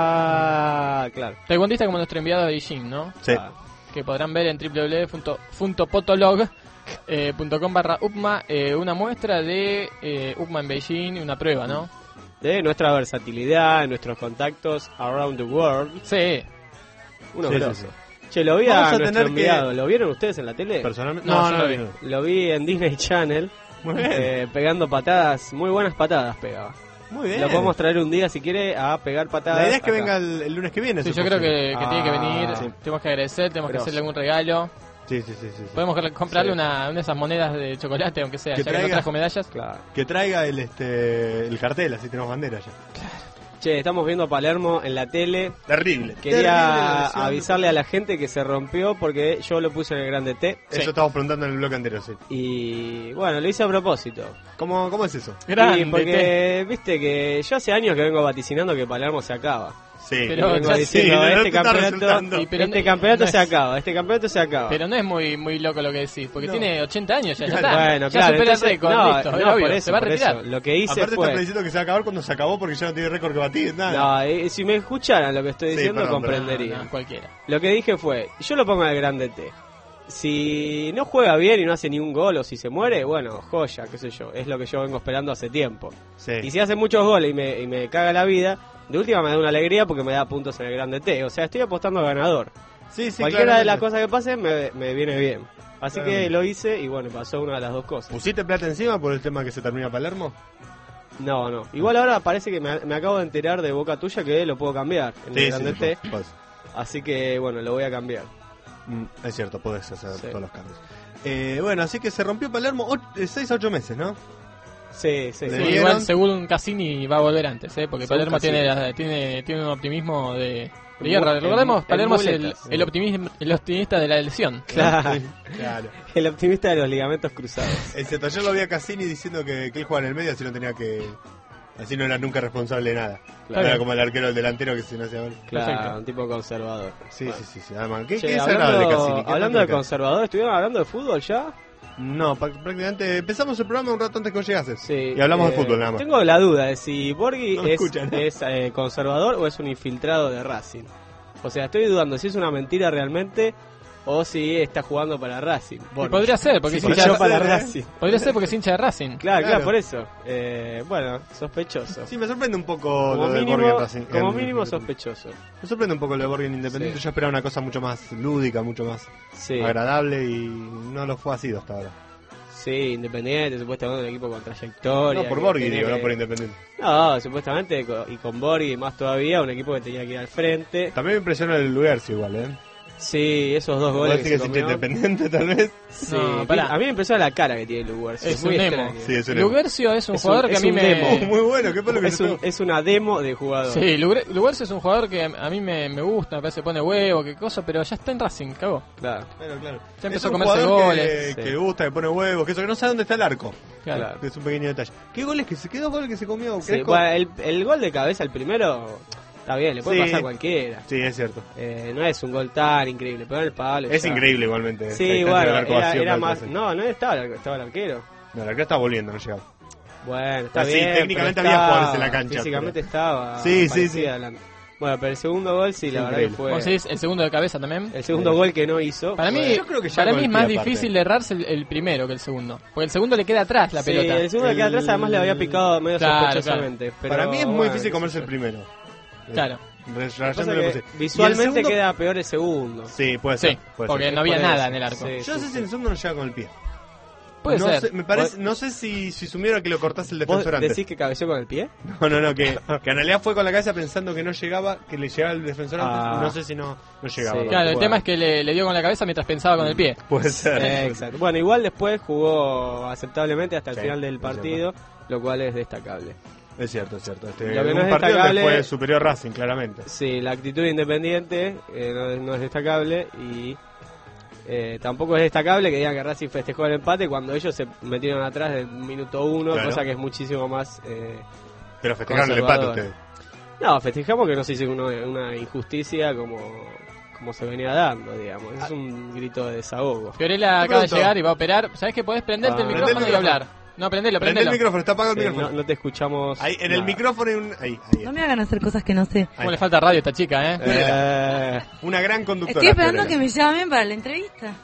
Ah, claro. Taekwondista como nuestro enviado de Beijing, ¿no? Sí. Ah, Que podrán ver en w w w punto potolog punto com barra upma eh, una muestra de eh, Upma en Beijing, una prueba, ¿no? De nuestra versatilidad, de nuestros contactos around the world. Sí. Uno Sí, grosso. sí, Che, lo vi Vamos a, a nuestro tener que- enviado. ¿Lo vieron ustedes en la tele? Personalmente. No, No, yo no, no no, vi. no. Lo vi en Disney Channel. Muy bien. eh, pegando patadas, muy buenas patadas pegaba. Muy bien. Lo podemos traer un día si quiere a pegar patadas. La idea es que acá. venga el, el lunes que viene. Sí, si yo es creo posible. que, que tiene que venir. Ah, sí. Tenemos que agradecer, tenemos que Grosso. hacerle algún regalo. Sí, sí, sí, sí, sí. Podemos comprarle Sí. una, una de esas monedas de chocolate, aunque sea, Que ya que no traiga- trajo medallas. Claro. Que traiga el este el cartel, así tenemos bandera ya. Che, estamos viendo Palermo en la tele. Terrible. Quería avisarle a la gente que se rompió porque yo lo puse en el grande T. Eso Sí. estábamos preguntando en el bloque anterior, sí. Y bueno, lo hice a propósito. ¿Cómo, cómo es eso? Grande, Y porque viste que yo hace años que vengo vaticinando que Palermo se acaba. Sí. Pero Y vengo ya diciendo, sí, no este te está campeonato, resultando. Y pero este no- campeonato no se es- acaba, este campeonato se acaba. Pero no es muy muy loco lo que decís, porque No. tiene ochenta años ya, ya Claro. está. Bueno, ya claro, supera entonces, el récord, no, listo, no, es obvio, por eso, se va a por retirar. eso. Lo que hice Aparte fue... está diciendo que se va a acabar cuando se acabó porque ya no tiene récord que batir, nada. No, eh, si me escucharan lo que estoy Sí, diciendo, perdón, perdón. comprenderían. No, no, cualquiera. Lo que dije fue, yo lo pongo en el grande T. Si no juega bien y no hace ni un gol o si se muere, bueno, joya, qué sé yo. Es lo que yo vengo esperando hace tiempo. Sí. Y si hace muchos goles y me, y me caga la vida, de última me da una alegría porque me da puntos en el grande T. O sea, estoy apostando al ganador. Sí, sí, Cualquiera de las claramente. cosas que pasen me, me viene bien. Así que Claramente. lo hice y bueno, pasó una de las dos cosas. ¿Pusiste plata encima por el tema que se termina Palermo? No, no. Igual ahora parece que me, me acabo de enterar de boca tuya que lo puedo cambiar en el grande T. sí, pues, Así que bueno, lo voy a cambiar. mm, es cierto, podés hacer Sí. todos los cambios. Eh, bueno, así que se rompió Palermo seis a ocho meses, ¿no? Sí, sí, Le Sí, sí. dieron- igual según Cassini va a volver antes, ¿eh? Porque Según Palermo tiene, Cassini. la- tiene tiene un optimismo de, de En guerra. mu- Recordemos, en- Palermo en es el, muletas. el, optimismo, el optimista de la elección. Claro. Claro. El optimista de los ligamentos cruzados. Excepto yo lo vi a Cassini diciendo que, que él jugaba en el medio, así no tenía que. Así no era nunca responsable de nada. Claro. Era como el arquero del delantero que se no hacía gol. Claro, Perfecto. un tipo conservador. Sí, Bueno. sí, sí, sí. Además, ¿qué, Che, qué desagradable hablando, Cassini? ¿Qué hablando de tanto que- conservador, ¿estuvieron hablando de fútbol ya? No, pa- prácticamente empezamos el programa un rato antes que vos llegases. Sí. Y hablamos de eh, fútbol nada más. Tengo la duda de si Borghi No me es, escuchan, ¿no? es eh, conservador o es un infiltrado de Racing. O sea, estoy dudando si es una mentira realmente o si está jugando para Racing. Y Borghi. podría ser, porque Si es hincha fichó de, para ser, ¿eh? Racing. podría ser porque es hincha de Racing. Claro, claro, Claro. por eso. Eh, bueno, sospechoso. Sí, me sorprende un poco Como lo de mínimo, Borghi en Racing. como en- mínimo sospechoso. Me sorprende un poco lo de Borghi en Independiente. Sí. Yo esperaba una cosa mucho más lúdica, mucho más Sí, agradable y no lo fue así hasta ahora. sí, Independiente, supuestamente un equipo con trayectoria. No por que Borghi, tenía digo, que- no por Independiente. No, supuestamente, co- y con Borghi más todavía, un equipo que tenía que ir al frente. También me impresiona el Lugercio igual, ¿eh? Sí, esos dos ¿Vos goles decís que que se es hincha comió. Independiente tal vez? Sí, No, pará. a mí me impresiona la cara que tiene Lugercio. Es muy un extraño. emo. Sí, es un Lugercio es un Es un- jugador que es a mí un me... demo. Oh, muy bueno, ¿qué fue lo que Es, se un- es una demo de jugador. Sí, Lugre- Lugercio es un jugador que a mí me, me gusta, me parece que pone huevo, qué cosa, pero ya está en Racing, cagó. Claro, Claro, claro. Ya empezó es a un comerse jugador goles. Que, Sí. que le gusta, que pone huevos, que eso, que no sabe dónde está el arco. Claro. claro. Es un pequeño detalle. ¿Qué goles que se quedó? ¿Goles que se comió? Sí, Cresco? bueno, el, el gol de cabeza, el primero, está bien, le puede Sí. pasar a cualquiera. Sí, es cierto. Eh, no es un gol tan increíble, pero en el palo. Es ya. increíble igualmente. Sí, Esta instancia bueno, del arco era, vacío era para más. Racing. No, no estaba, el- estaba el arquero. No, la creo está volviendo, no llegaba. Bueno, está Sí, bien. técnicamente pero había estaba, jugadores en la cancha, Físicamente pero- estaba. Sí, sí, parecía sí. adelante. Bueno, pero el segundo gol sí, la verdad que Increíble. fue. ¿Vos decís el segundo de cabeza también? El segundo Sí. gol que no hizo. Para mí, fue- Yo creo que ya para con mí el es más pie aparte. difícil de errarse el, el primero que el segundo. Porque el segundo le queda atrás la Sí, pelota. el segundo que queda atrás además le había picado medio Claro, sospechosamente. pero Para mí es muy bueno, difícil qué comerse sé el yo. primero. Claro. Re- Pasa rayándole que puse. ¿Y el visualmente segundo? queda peor el segundo. Sí, puede Sí, ser. puede porque ser. no había Por nada eso. en el arco. Sí, Yo sí, no sé sí. si el segundo no llega con el pie. Puede no ser. Sé, me parece, no sé si, si sumiera que lo cortase el ¿Vos defensor antes. decís que cabeció con el pie? No, no, no, que, que en realidad fue con la cabeza pensando que no llegaba, que le llegaba el defensor antes. Ah. No sé si no, no llegaba. Sí. Claro, el Bueno. tema es que le, le dio con la cabeza mientras pensaba con el pie. Puede ser. Eh, exacto. Bueno, igual después jugó aceptablemente hasta el Sí, final del es partido, lo cual es destacable. Es cierto, es cierto. Este, Lo que un no es partido donde destacable- fue superior Racing, claramente. Sí, la actitud independiente eh, no, no es destacable y eh, tampoco es destacable que digan que Racing festejó el empate cuando ellos se metieron atrás del minuto uno, Claro. cosa que es muchísimo más... eh, Pero festejaron el empate conservadora. ustedes. No, festejamos que no se hizo una, una injusticia como, como se venía dando, digamos. Es un grito de desahogo. Fiorella Te acaba de pregunto. llegar y va a operar. ¿Sabés que podés prenderte Ah. el Prende el micrófono y micrófono. hablar? No, prendelo, Prende prendelo. el micrófono, está apagado el Eh, micrófono. no, no te escuchamos. Ahí, en el nada. micrófono hay un... Ahí, ahí. No me hagan hacer cosas que no sé. ¿Cómo Ahí. le falta radio a esta chica, eh? Eh, Una gran conductora. Estoy esperando Fiorella. que me llamen para la entrevista.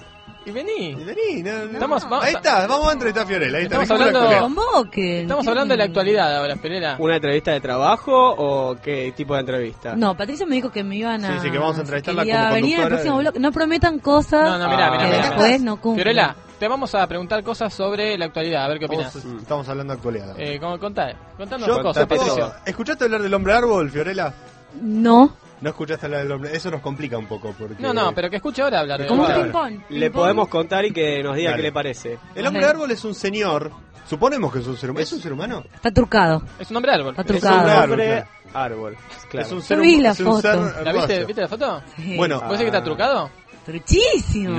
Y vení. Y vení, no, no. Estamos- vamos ahí a- está, vamos a entrevistar a Fiorella. Ahí está, Estamos dejemos la hablando- actualidad. Convoquen. Estamos hablando de la actualidad ahora, Fiorella. ¿Una entrevista de trabajo o qué tipo de entrevista? No, Patricia me dijo que me iban a... Sí, sí, que vamos a entrevistarla quería como venir en el conductora próximo de- bloque. No prometan cosas No, no, mirá, mirá, que mirá. después no cumplen. Fiorella, te vamos a preguntar cosas sobre la actualidad, a ver qué opinas. Vamos- Estamos hablando de actualidad. Eh, ¿cómo, contá, contanos Yo- cosas, ¿te puedo- Patricio. ¿Escuchaste hablar del hombre árbol, Fiorella? No. No escuchaste hablar del hombre. Eso nos complica un poco porque. No, no, pero que escuche ahora hablar de Como un Claro. ping-pong. Le Ping-pong. podemos contar y que nos diga Dale. qué le parece. El hombre árbol es un señor. Suponemos que es un ser humano. ¿Es un ser humano? Está trucado. Es un hombre árbol. Está Es trucado. un Claro, hombre claro. árbol. Claro. Es un ser Yo vi hum- la es un ser foto. ¿La viste, herbáceo. viste la foto? Sí. Bueno, ¿Puede ser que está trucado? Truchísimo.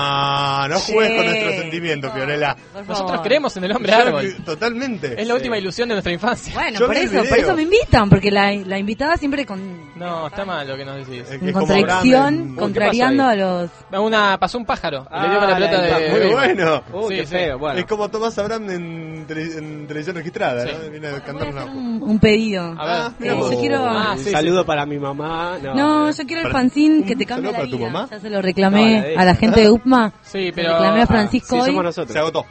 no, no juegues con Sí. nuestros sentimientos, Fiorella. Por Nosotros favor. creemos en el hombre Yo- árbol. Totalmente. Es la última ilusión de nuestra infancia. Bueno, Yo por vi el eso, por video. eso me invitan, porque la, la invitada siempre con No, está mal lo que nos decís. Es que en es como contradicción, Abraham en- Uy, contrariando ¿qué a los... Una, pasó un pájaro. Ah, le dio con la pelota la- de. la- Muy de- bueno. Uh, Sí, qué sí. feo. Bueno, Es como Tomás Abraham en, tele- en televisión registrada, Sí. ¿no? Viene a Voy cantar a una. hacer un, un pedido. A ver. Ah, mira Eh, vos. yo quiero... Ah, un sí, saludo sí. para mi mamá. No, No, eh. yo quiero el Para- fanzine un que te cambia saludo la para tu vida. mamá. Ya se lo reclamé No, la de a la ella. gente de U P M A. Sí, Se pero. lo reclamé a Francisco Sí, hoy. somos Se nosotros. agotó.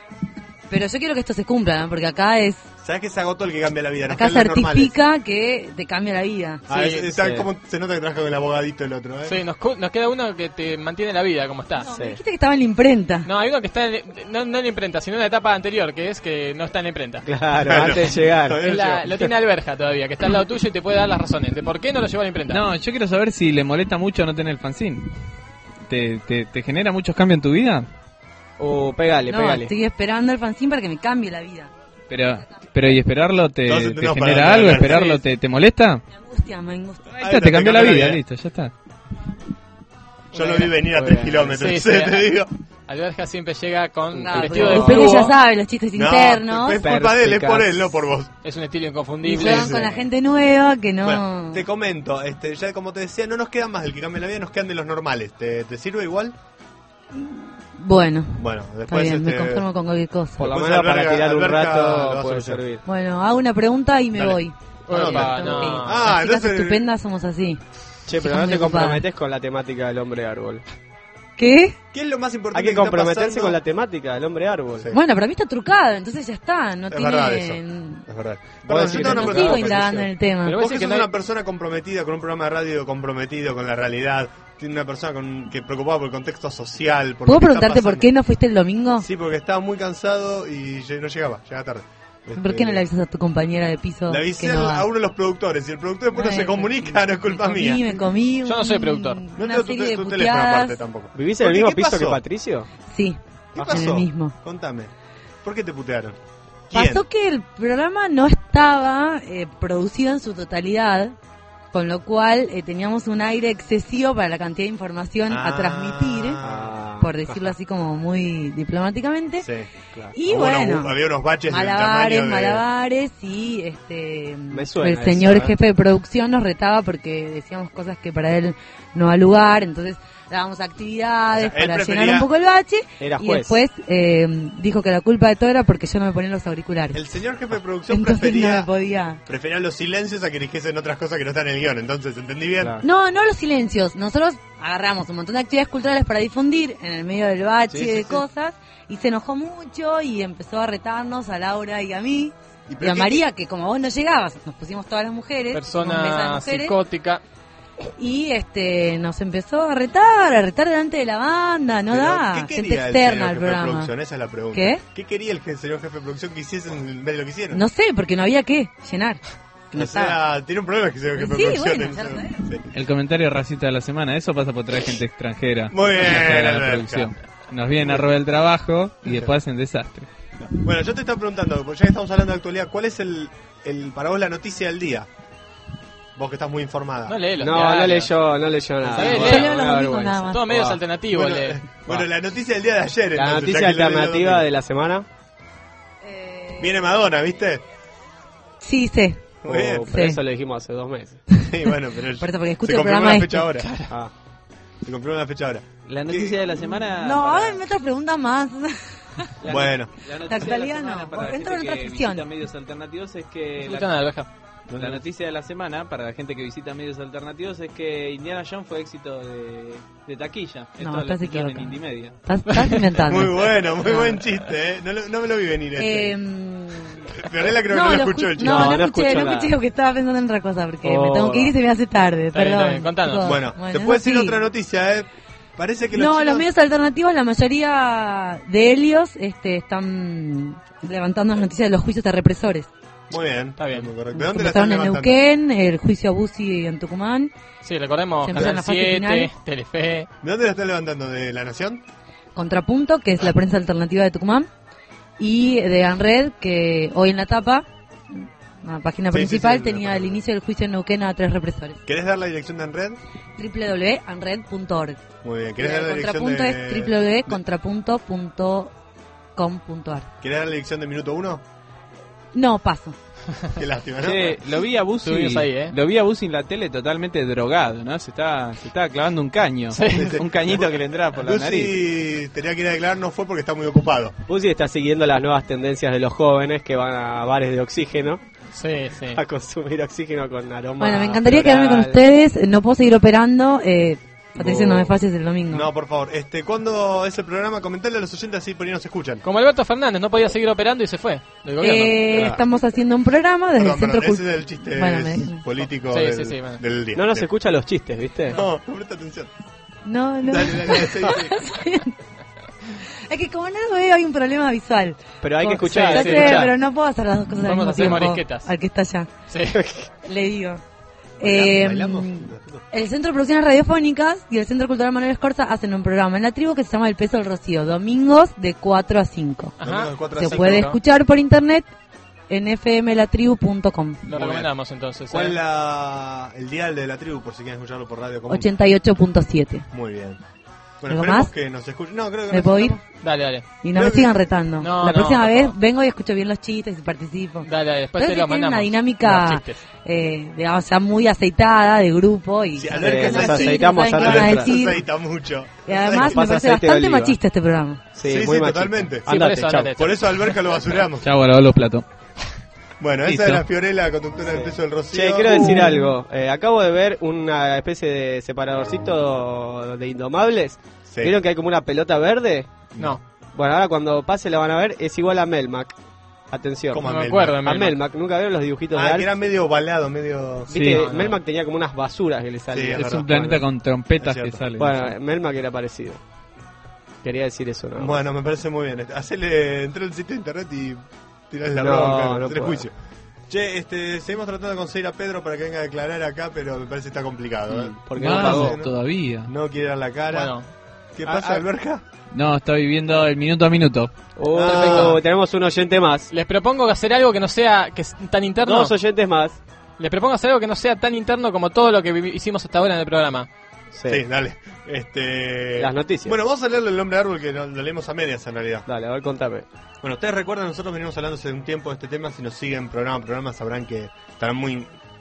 Pero yo quiero que esto se cumpla, ¿no? Porque acá es... ¿Sabes que se agotó el que cambia la vida? Nos Acá quedan los normales. certifica que te cambia la vida. Ah, Sí, es- es- ¿sabes sí. cómo se nota que trabaja con el abogadito el otro, eh? Sí, nos, cu- nos queda uno que te mantiene la vida como está. No, Sí. me dijiste que estaba en la imprenta. No, hay uno que está en, no, no en la imprenta, sino en la etapa anterior, que es que no está en la imprenta. Claro, Claro. antes de llegar. Todavía Es no la- llegó. lo tiene Alberja todavía, que está al lado tuyo y te puede dar las razones de por qué no lo llevó a la imprenta. No, yo quiero saber si le molesta mucho no tener el fanzine. ¿Te, te, te genera muchos cambios en tu vida? Uh, pegale, No, pegale. estoy esperando el fanzine para que me cambie la vida. Pero, pero ¿y esperarlo te, Entonces, te no, para- genera para- algo? para- ¿Esperarlo sí. te, te molesta? Me angustia, me angustia. Ahí Ahí está, está, te cambió la vida, vida. listo, ya está. Yo lo vi venir a Muy tres bien. kilómetros, Sí, sí, sí. te digo. Alberja siempre llega con No, el vestido de después que flujo. ya sabe los chistes No, internos. es culpa de él, es por Perspicaz. él, no por vos. Es un estilo Y inconfundible. juegan sí. con la gente nueva que no... Bueno, te comento, este, ya como te decía, no nos quedan más del que cambia la vida, nos quedan de los normales. ¿Te, te sirve igual? Bueno, Bueno, está después bien, me este, conformo con cualquier cosa. Por la Después mano para alberga- tirar un alberca lo va rato a puede solucionar. servir. Bueno, hago una pregunta y me Dale. voy. Opa, Tengo no. que ir. Ah, Las chicas entonces- estupendas somos así. Che, pero Chicas no muy te ocupadas. comprometes con la temática del hombre árbol. ¿Qué? ¿Qué es lo más importante Hay que está comprometerse pasando? con la temática del hombre árbol. Sí. Bueno, para mí está trucado, entonces ya está. No Es tiene... verdad eso. Es verdad. Perdón, decís yo que tengo No una no sigo pregunta. indagando en el tema. Pero Vos vos que decís sos que no una hay- persona comprometida con un programa de radio comprometido con la realidad, tiene una persona con, que preocupada por el contexto social. Por ¿Puedo lo que está preguntarte por pasando. qué no fuiste el domingo? Sí, porque estaba muy cansado y lle- no llegaba, llegaba tarde. ¿Por qué no le Este, avisas a tu compañera de piso Le avisé que no va? a uno de los productores y el productor después no se Bueno, comunica, no es culpa me comí, mía. Me comí Yo no soy productor. No Una tengo tu, serie de tu teléfono puteadas. aparte tampoco. ¿Vivís en el ¿Por qué? mismo ¿Qué piso pasó? que Patricio? Sí, ¿Qué en pasó? el mismo. Contame. ¿Por qué te putearon? ¿Quién? Pasó que el programa no estaba eh, producido en su totalidad, con lo cual eh, teníamos un aire excesivo para la cantidad de información Ah. a transmitir, Ah. por decirlo así como muy diplomáticamente. Sí. Claro. Y Hubo bueno, unos- había unos baches del malabares, tamaño de... malabares y este Me suena el señor eso, ¿eh? jefe de producción nos retaba porque decíamos cosas que para él no da lugar, entonces dábamos actividades O sea, él para prefería- llenar un poco el bache. Era Y juez. después eh, dijo que la culpa de todo era porque yo no me ponía los auriculares. El señor jefe de producción Entonces no prefería, me podía. prefería los silencios a que dijesen otras cosas que no están en el guión. Entonces, ¿entendí bien? Claro. No, no los silencios. Nosotros agarramos un montón de actividades culturales para difundir en el medio del bache Sí, sí, de sí. cosas y se enojó mucho y empezó a retarnos a Laura y a mí. ¿Y Y pero a qué- María, que como vos no llegabas, nos pusimos todas las mujeres, hicimos mesa de Persona mujeres, psicótica. y este nos empezó a retar, a retar delante de la banda, no Pero, da, ¿qué gente quería el externa señor al jefe de programa. producción? Esa es la pregunta. ¿Qué? ¿Qué quería el je- señor jefe de producción que hiciesen en vez de lo que hicieron? No sé, porque no había que llenar. que no O estaba. sea, tiene un problema el señor jefe Sí, de producción. bueno, ya lo en- sabemos. sí. El comentario racista de la semana, eso pasa por traer gente extranjera. Muy bien, a la Alberca. producción. Nos vienen a robar el trabajo y después hacen desastre. Bueno, yo te estaba preguntando, porque ya que estamos hablando de actualidad, ¿cuál es el, el para vos la noticia del día? Vos que estás muy informada. No lee los No, diarios. no leyó, no leyó nada. ¿Sabés? Bueno, Leo los una domingos vergüenza. nada más. Todo medios Wow. alternativos. Bueno, lee. eh, bueno, la noticia del día de ayer, La entonces, noticia ya que lo leí alternativa los de la semana. Eh, Viene Madonna, ¿viste? Sí, sé. Muy bien. Oh, pero Sí. eso lo dijimos hace dos meses. Sí, bueno, pero Por eso, porque escucho se el confirmó programa la este. fecha ahora. Ah. Se confirmó la fecha ahora. La noticia de la semana... No, para- háganme otra pregunta más. la- Bueno. La noticia La actualidad de la semana no, para la dentro de gente otra que ficción. visita medios alternativos es que... Escucha La, nada, oveja. la noticia de la semana para la gente que visita medios alternativos es que Indiana Jones fue éxito de, de taquilla. Esto No, lo estás escucharon en equivocado. Indie Media. Estás, estás inventando. Muy bueno, muy buen chiste, ¿eh? No, lo- no me lo vi venir este. Eh, Fiorella creo que no, no, lo lo escuchó el escu- chiste. no, No, no, no escuché, escucho no nada. escuché porque estaba pensando en otra cosa, porque me Oh. tengo que ir y se me hace tarde, Está bien, perdón. está bien, contanos. chicos. Bueno, te eso puedo decir sí. otra noticia, ¿eh? Parece que los No, chinos... los medios alternativos, la mayoría de ellos este, están levantando las noticias de los juicios de represores. Muy bien, Está bien. muy correcto. ¿De dónde la están Empezaron en levantando? Neuquén, el juicio a Bussi en Tucumán. Sí, recordemos Se empieza Canal la fase siete, final. Telefe. ¿De dónde la están levantando? ¿De La Nación? Contrapunto, que es la prensa alternativa de Tucumán, y de Anred, que hoy en la tapa, la página Sí, sí, principal, sí, tenía la- el inicio del juicio en Neuquén a tres represores. ¿Querés dar la dirección de Enred? doble u doble u doble u punto anred punto org. Muy bien. Y ¿Querés dar el la dirección contrapunto de... es doble u doble u doble u punto contrapunto punto com punto ar. ¿Querés dar la dirección de Minuto uno? No, paso. Qué lástima, ¿no? Che, lo vi a Bussi, Estuvimos ahí, ¿eh? lo vi a Bussi en la tele totalmente drogado, ¿no? Se estaba, se estaba clavando un caño, Sí. un cañito que le entraba por la nariz. Lucy tenía que ir a declarar, no fue porque está muy ocupado. Pussy está siguiendo las nuevas tendencias de los jóvenes que van a bares de oxígeno Sí, sí. a consumir oxígeno con aroma. Bueno, me encantaría floral. quedarme con ustedes. No puedo seguir operando. Eh, Patricia, no me falles el domingo. No, por favor. Este, ¿cuándo es el programa? Comentarle a los oyentes así por ahí nos escuchan. Como Alberto Fernández, no podía seguir operando y se fue del gobierno. Eh, Claro. estamos haciendo un programa desde Perdón, el Centro perdón, Cultural. ese es el chiste Bueno, es me- político Sí, del, sí, sí, bueno. del día. No nos Sí. escuchan los chistes, ¿viste? No, no presta atención. No, no. Dale, dale, dale, sí, sí. Es que como no lo veo hay un problema visual. Pero hay que Con- escuchar, Ya hay que sé, escuchar. pero no puedo hacer las dos cosas al Vamos mismo a hacer tiempo. morisquetas. Al que está allá. Sí. Le digo. Eh, ¿Bailamos? el Centro de Producciones Radiofónicas y el Centro Cultural Manuel Escorza hacen un programa en la tribu que se llama El Peso del Rocío, domingos de cuatro a cinco. Domingo de cuatro a Se cinco, puede ¿no? escuchar por internet en f m la tribu punto com. Lo recomendamos entonces. ¿Cuál ¿eh? es la, el dial de la tribu por si quieren escucharlo por radio común? ochenta y ocho punto siete. Muy bien. Bueno, ¿Algo esperemos más? que nos escuchen. No, creo que ¿Me no puedo ir? Dale, dale. Y no Creo me que- sigan retando. No, la no, próxima por vez favor. vengo y escucho bien los chistes y participo. Dale, dale. Después Creo te que lo tiene mandamos. una Los dinámica, chistes. eh, digamos, ya muy aceitada de grupo y Sí, saben Alberca qué nos van a decir, aceitamos saben qué antes van a de Se decir. aceita mucho. Y además Pasa me parece aceite de bastante oliva. machista este programa. Sí, Sí, muy sí, machista. totalmente. Sí, por Andate, eso chao. andate. Por eso a Alberca lo basuramos. Chau, a lavar los platos. Bueno, esa Listo. es la Fiorella, conductora del Peso del Rocío. Che, quiero decir algo. Eh, acabo de ver una especie de separadorcito de Indomables. Sí. ¿Vieron que hay como una pelota verde? No, Bueno, ahora cuando pase la van a ver. Es igual a Melmac. Atención. ¿Cómo no a me Melmac? acuerdo de A Melmac. Melmac. ¿Nunca vieron los dibujitos de Ah, Alf? que era medio ovalado, medio... Viste, Sí. que No, no. Melmac tenía como unas basuras que le salían. es Es verdad. un planeta Bueno. con trompetas Es que cierto. salen. Bueno, Melmac era parecido. Quería decir eso, ¿no? Bueno, me parece muy bien. Hacele, entré al sitio de internet y tirarle la No, bronca, no tres puedo. juicios. Che, este, seguimos tratando de conseguir a Pedro para que venga a declarar acá, pero me parece que está complicado. ¿eh? Porque no Más pagó. todavía. No quiere dar la cara. Bueno, ¿Qué pasa, Ah, ah. Alberca? No, estoy viviendo el minuto a minuto. Oh, Ah. tenemos un oyente más. les propongo hacer algo que no sea que es tan interno. Dos oyentes más. Les propongo hacer algo que no sea tan interno como todo lo que vivi- hicimos hasta ahora en el programa. Sí. Sí, dale. Este... Las noticias. Bueno, vamos a leerle el nombre de árbol que lo, lo leemos a medias en realidad. Dale, a ver, contame. Bueno, ustedes recuerdan, nosotros venimos hablando hace un tiempo de este tema. Si nos siguen programa a programa sabrán que estarán muy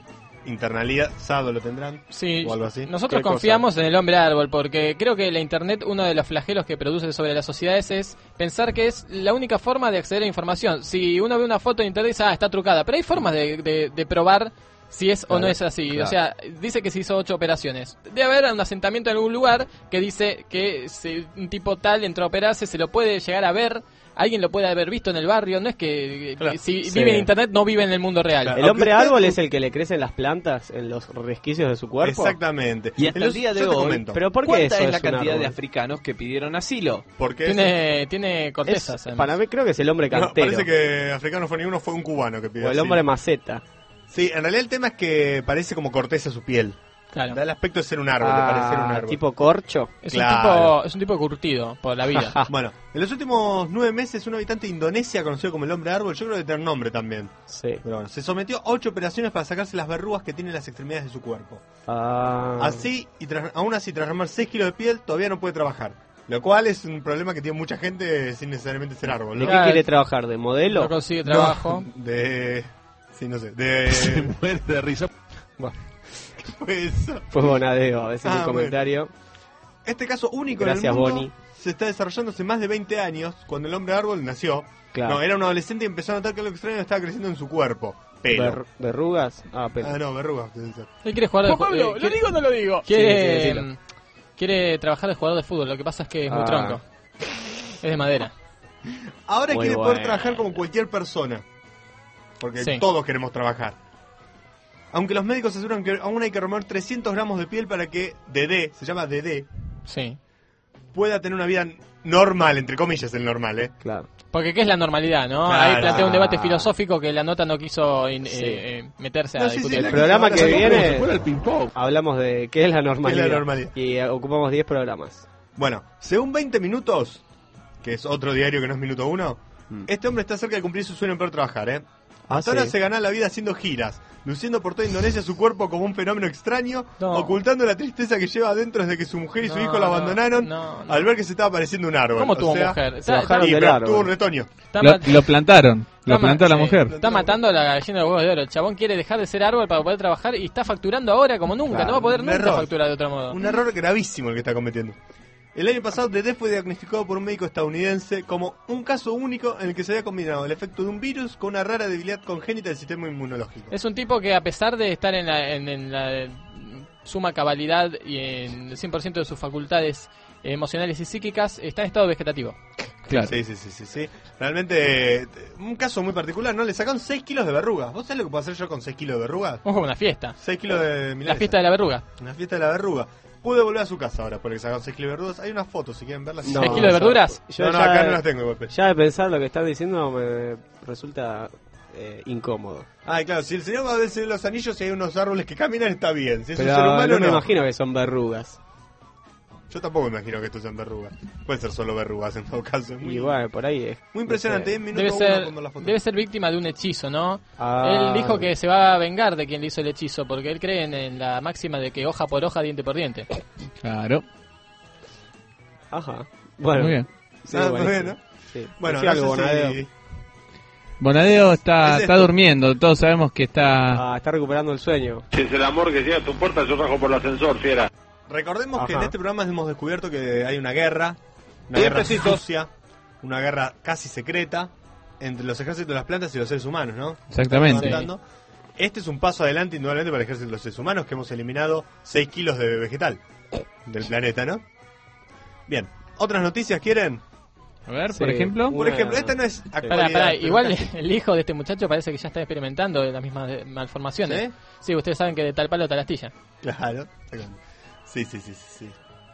internalizado lo tendrán. Sí, o algo así. nosotros ¿Qué cosa? confiamos en el hombre árbol porque creo que la internet, uno de los flagelos que produce sobre las sociedades es pensar que es la única forma de acceder a información. Si uno ve una foto en internet dice, ah, está trucada, pero hay formas de, de, de probar si es Claro, o no es así. claro. O sea, dice que se hizo ocho operaciones. Debe haber un asentamiento en algún lugar que dice que si un tipo tal entró a operarse, se lo puede llegar a ver. Alguien lo puede haber visto en el barrio. No es que, que Claro, si sí. vive en internet no vive en el mundo real. Claro. El hombre Aunque árbol usted- es el que le crecen las plantas en los resquicios de su cuerpo. Exactamente. Y hasta el Los- día de yo te hoy, comento. Pero ¿por qué ¿cuánta eso es la es un cantidad de árbol? africanos que pidieron asilo? Porque Tiene, tiene Es- cortezas. además. para mí creo que es el hombre no, cantero. parece que africano fue ninguno, fue un cubano que pidió o el asilo. hombre maceta. Sí, en realidad el tema es que parece como corteza su piel. Claro. Da el aspecto de ser un árbol, de Ah, parecer un árbol. tipo corcho. Es, Claro. un tipo, es un tipo curtido por la vida. Bueno, en los últimos nueve meses un habitante de Indonesia conocido como el hombre árbol, yo creo que tiene nombre también, Sí. pero bueno, se sometió a ocho operaciones para sacarse las verrugas que tienen las extremidades de su cuerpo. Ah. Así, y tras- aún así, tras armar seis kilos de piel, todavía no puede trabajar. Lo cual es un problema que tiene mucha gente sin necesariamente ser árbol, ¿De ¿no? qué Ah, quiere trabajar? ¿De modelo? No consigue No, trabajo. de... Sí, no sé, de... Muere de risa. ¿Qué fue eso? Fue Bonadeo, a veces Ah, un comentario. Este caso único Gracias, en el mundo Bonnie. se está desarrollando hace más de veinte años, cuando el hombre árbol nació. Claro. No, era un adolescente y empezó a notar que algo extraño estaba creciendo en su cuerpo. Pelo. Ver- ¿Verrugas? Ah, pelo. Ah, no, verrugas. Él quiere jugar de Juan Pablo, eh, ¿lo quiere- digo o no lo digo? Sí, Quiere, sí, decilo. mm, quiere trabajar de jugador de fútbol, lo que pasa es que es muy Ah. tronco. Es de madera. Ahora Muy quiere bueno. poder trabajar como cualquier persona. Porque Sí. todos queremos trabajar. Aunque los médicos aseguran que aún hay que remover trescientos gramos de piel para que Dedé, se llama Dedé, Sí. pueda tener una vida normal, entre comillas el normal, ¿eh? Claro. Porque ¿qué es la normalidad, no? Claro. Ahí plantea un debate filosófico que la nota no quiso in- Sí. eh, eh, meterse No, a sí, sí, discutir. la El programa ahora que somos como viene si fuera el ping-pong. hablamos de qué es la normalidad. ¿Qué es la normalidad? Y eh, ocupamos diez programas. Bueno, según veinte minutos, que es otro diario que no es Minuto Uno, Mm. este hombre está cerca de cumplir su sueño en poder trabajar, ¿eh? Ah, Hasta ahora sí. se gana la vida haciendo giras, luciendo por toda Indonesia su cuerpo como un fenómeno extraño, No. ocultando la tristeza que lleva adentro desde que su mujer y su No, hijo lo no, abandonaron no, no. al ver que se estaba pareciendo un árbol. ¿Cómo O tuvo sea, mujer? se Está, bajaron y, del pero árbol. tuvo un retoño. está Lo, ma- lo plantaron, lo está plantó ma- la sí, mujer. Está matando a la gallina de huevos de oro. El chabón quiere dejar de ser árbol para poder trabajar y está facturando ahora como nunca. Claro, no va a poder un nunca error. facturar de otro modo. Un error gravísimo el que está cometiendo. El año pasado, Dedé fue diagnosticado por un médico estadounidense como un caso único en el que se había combinado el efecto de un virus con una rara debilidad congénita del sistema inmunológico. Es un tipo que a pesar de estar en la, en, en la suma cabalidad y en el cien por ciento de sus facultades emocionales y psíquicas, está en estado vegetativo. Claro. Sí, sí, sí, sí, sí. Realmente, eh, un caso muy particular, ¿no? Le sacaron seis kilos de verrugas. ¿Vos sabés lo que puedo hacer yo con seis kilos de verrugas? Ojo, una fiesta. seis kilos de La milanesa. fiesta de la verruga. Una fiesta de la verruga. Pude volver a su casa ahora porque le sacaron seis kilos de verrugas. Hay unas fotos, si quieren verlas. No. ¿Seis kilos de verduras? Yo no, no, ya, acá no las tengo igual. ya de pensar lo que estás diciendo me resulta eh, incómodo. Ay, claro, si el señor va a ver los anillos y hay unos árboles que caminan, está bien. Si es Pero un ser humano, no me no. imagino que son verrugas. Yo tampoco me imagino que esto sean verrugas. Pueden ser solo verrugas en todo caso. Es muy, Y bueno, por ahí es. muy impresionante. ¿eh? Minuto Debe uno ser, cuando la foto. debe ser víctima de un hechizo, ¿no? Ah. Él dijo que se va a vengar de quien le hizo el hechizo, porque él cree en, en la máxima de que hoja por hoja, diente por diente. Claro. Ajá. Bueno. Muy bien. Sí, Ah, buenísimo. muy bien, ¿no? Sí. Bueno, Decía no algo, sé Bonadeo. si... Bonadeo está, Es está esto. durmiendo, todos sabemos que está... Ah, está recuperando el sueño. Si es el amor que llega a tu puerta, yo bajo por el ascensor, fiera. Recordemos que Ajá. en este programa hemos descubierto que hay una guerra, una Bien, guerra besitos. sucia, una guerra casi secreta entre los ejércitos de las plantas y los seres humanos, ¿no? Exactamente. Estamos andando. Este es un paso adelante indudablemente para el ejército de los seres humanos, que hemos eliminado seis kilos de vegetal del planeta, ¿no? Bien, ¿otras noticias quieren? A ver, Sí. por ejemplo. Por Una- ejemplo, esta no es Pará, actualidad. pará, pero igual casi. el hijo de este muchacho parece que ya está experimentando las mismas eh, malformaciones. ¿Sí? Sí, ustedes saben que de tal palo tal astilla. Claro. Sí, sí, sí, sí. sí.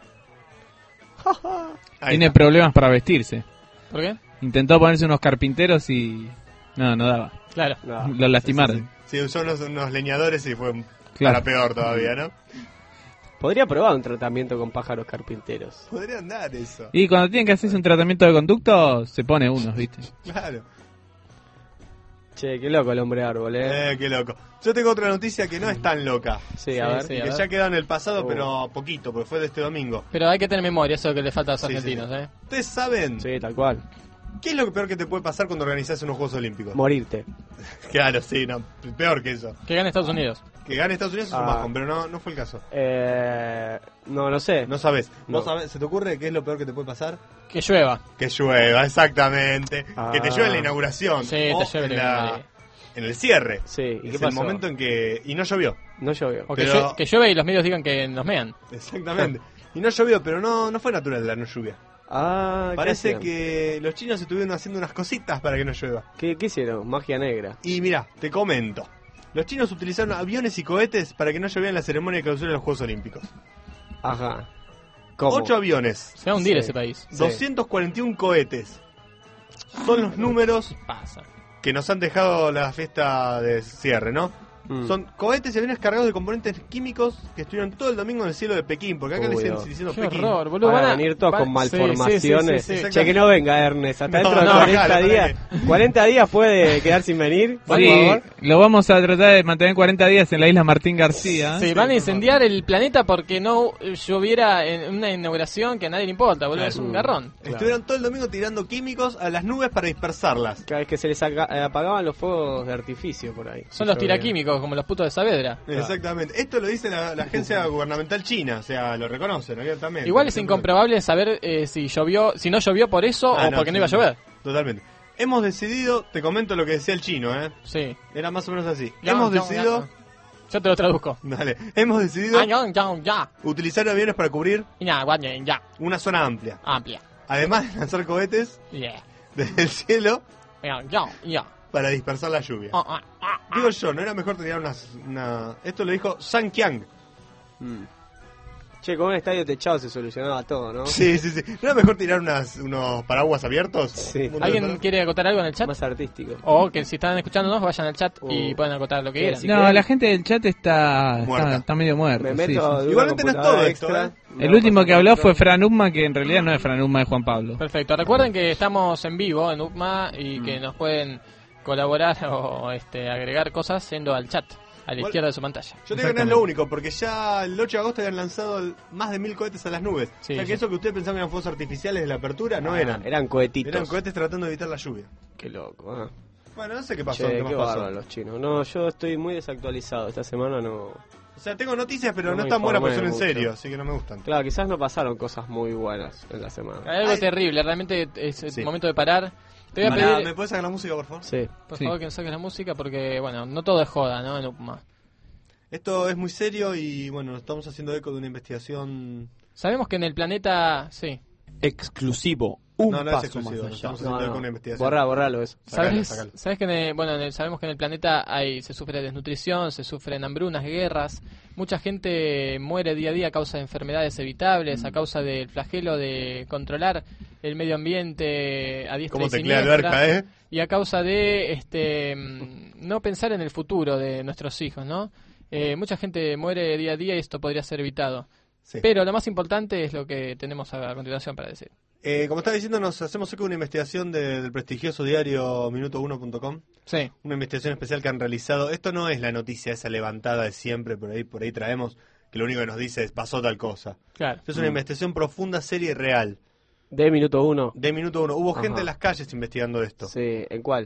Ahí Tiene está. problemas para vestirse. ¿Por qué? Intentó ponerse unos carpinteros y... No, no daba. Claro. No. Lo lastimaron. Sí, usó unos, unos leñadores y fue Claro. para peor todavía, ¿no? Podría probar un tratamiento con pájaros carpinteros. Podrían dar eso. Y cuando tienen que hacerse un tratamiento de conducto, se pone unos, ¿viste? Claro. Che, qué loco el hombre árbol, ¿eh? Eh, qué loco. Yo tengo otra noticia que no es tan loca. Sí, Sí, a ver. sí. Y a que ver. ya quedó en el pasado, Oh. pero poquito, porque fue de este domingo. Pero hay que tener memoria, eso es lo que le falta a los Sí, sí, argentinos, sí. ¿eh? ¿Ustedes saben Sí, tal cual. ¿Qué es lo peor que te puede pasar cuando organizás unos Juegos Olímpicos? Morirte. Claro, sí, no, peor que eso. Que gane Estados Unidos. Que gane Estados Unidos es un Ah. bajón, pero no, no fue el caso. Eh, no, no sé. No sabes. No. ¿Vos sabés, ¿Se te ocurre qué es lo peor que te puede pasar? Que llueva. Que llueva, exactamente. Ah. Que te llueve en la inauguración. Sí, te o llueve en, en la- la- en el cierre. Sí, ¿y Es qué el pasó? momento en que... Y no llovió. No llovió. O que, Pero- llue- que llueve y los medios digan que nos mean. Exactamente. Y no llovió, pero no, no fue natural la no lluvia. Ah, ¿qué Parece hacían? que los chinos estuvieron haciendo unas cositas para que no llueva. ¿Qué, qué hicieron? Magia negra. Y mira, te comento. Los chinos utilizaron aviones y cohetes para que no lloviera en la ceremonia de clausura de los Juegos Olímpicos. Ajá. ¿Cómo? Ocho aviones, Se va a hundir Sí. ese país. doscientos cuarenta y uno cohetes. Son los números Pasa. que nos han dejado la fiesta de cierre, ¿no? Mm. Son cohetes y aviones cargados de componentes químicos que estuvieron todo el domingo en el cielo de Pekín, porque acá le Uy, siguen no. diciendo Qué Pekín. horror, boludo. Van a Van a venir todos van- con sí, sí, malformaciones. sí, sí, sí. Che, que no venga Ernest. Hasta No, dentro de no, cuarenta claro, días. cuarenta días puede quedar sin venir. Por Sí, favor. lo vamos a tratar de mantener cuarenta días en la isla Martín García. Sí, van a incendiar el planeta porque no lloviera en una inauguración que a nadie le importa, boludo. Es un garrón. Estuvieron todo el domingo tirando químicos a las nubes para dispersarlas. Cada vez que se les aga- eh, apagaban los fuegos de artificio por ahí. Son los Llovía. tiraquímicos, como los putos de Saavedra. Exactamente. Esto lo dice la, la agencia gubernamental china, o sea, lo reconocen abiertamente. Igual es Siempre- incomprobable saber eh, si llovió, si no llovió por eso Ah, o porque no, sí, iba a llover. Totalmente. Hemos decidido, te comento lo que decía el chino, ¿eh? Sí. Era más o menos así. Ya, Hemos ya, decidido, ya. Yo te lo traduzco. dale, hemos decidido Ah, ya, ya, ya. utilizar aviones para cubrir Ya, ya, ya. una zona amplia. Amplia. Además de lanzar cohetes Yeah. desde el cielo Ya, ya, ya. para dispersar la lluvia. Ah, ah, ah, ah. Digo yo, ¿no era mejor tirar unas, una... Esto lo dijo San Qiang. Mm. Che, con un estadio techado se solucionaba todo, ¿no? Sí, sí, sí. ¿No era mejor tirar unas, unos paraguas abiertos? Sí. Un montón de ¿Alguien paraguas. quiere acotar algo en el chat? Más artístico. O que si están escuchándonos, vayan al chat y Uh. pueden acotar lo que ¿Qué quieran. Si No, querés- la gente del chat está, Muerta. está, está medio muerta. Me sí, meto sí. de una Igualmente no es computadora todo esto, extra. ¿eh? Me El va último a que pasar habló otro. fue Fran Upma, que en realidad no es Fran Upma, es Juan Pablo. Perfecto. Recuerden que estamos en vivo en U P M A y Mm. que nos pueden colaborar o este, agregar cosas yendo al chat, a la Igual- izquierda de su pantalla. Yo te digo que no es lo único, porque ya el ocho de agosto habían lanzado el- más de mil cohetes a las nubes. Sí, o sea que sí. eso que ustedes pensaban que eran fuegos artificiales de la apertura, no Ah, eran. Eran cohetitos. Eran cohetes tratando de evitar la lluvia. Qué loco. Ah. Bueno, no sé qué pasó. Che, qué más qué pasó. bárbaro los chinos. No, yo estoy muy desactualizado. Esta semana no... O sea, tengo noticias, pero No no, me están buenas porque son en informé serio, mucho. así que no me gustan. Claro, quizás no pasaron cosas muy buenas en la semana. Hay algo Ay. terrible, realmente es el Sí. momento de parar. Te voy a Pará, pedir, ¿me puedes sacar la música, por favor? Sí. por Sí. favor, que nos saques la música porque, bueno, no todo es joda, ¿no? En U P M A. Esto es muy serio y, bueno, estamos haciendo eco de una investigación... Sabemos que en el planeta... Sí. Exclusivo. Un No, no es paso exclusivo, más no allá. estamos No, haciendo eco no. de una investigación. Borra, borralo eso. Sacalo, ¿Sabes, sacalo. ¿Sabes que en el- bueno, en el- sabemos que en el planeta hay se sufre desnutrición, se sufren hambrunas, guerras, mucha gente muere día a día a causa de enfermedades evitables, a causa del flagelo de controlar el medio ambiente a diestra ¿Cómo y teclea siniestra, Alberca, eh? y a causa de este mm, no pensar en el futuro de nuestros hijos, ¿no? Eh, mucha gente muere día a día y esto podría ser evitado. Sí. Pero lo más importante es lo que tenemos a, a continuación para decir. Eh, como estaba diciendo, nos hacemos eco de una investigación de- del prestigioso diario minuto uno punto com. Sí. Una investigación especial que han realizado. Esto no es la noticia esa levantada de siempre, por ahí, por ahí traemos, que lo único que nos dice es pasó tal cosa. Claro. Esto es una investigación profunda, seria y real. De minuto uno. De minuto uno. Hubo Ajá. gente en las calles investigando esto. Sí, ¿en cuál?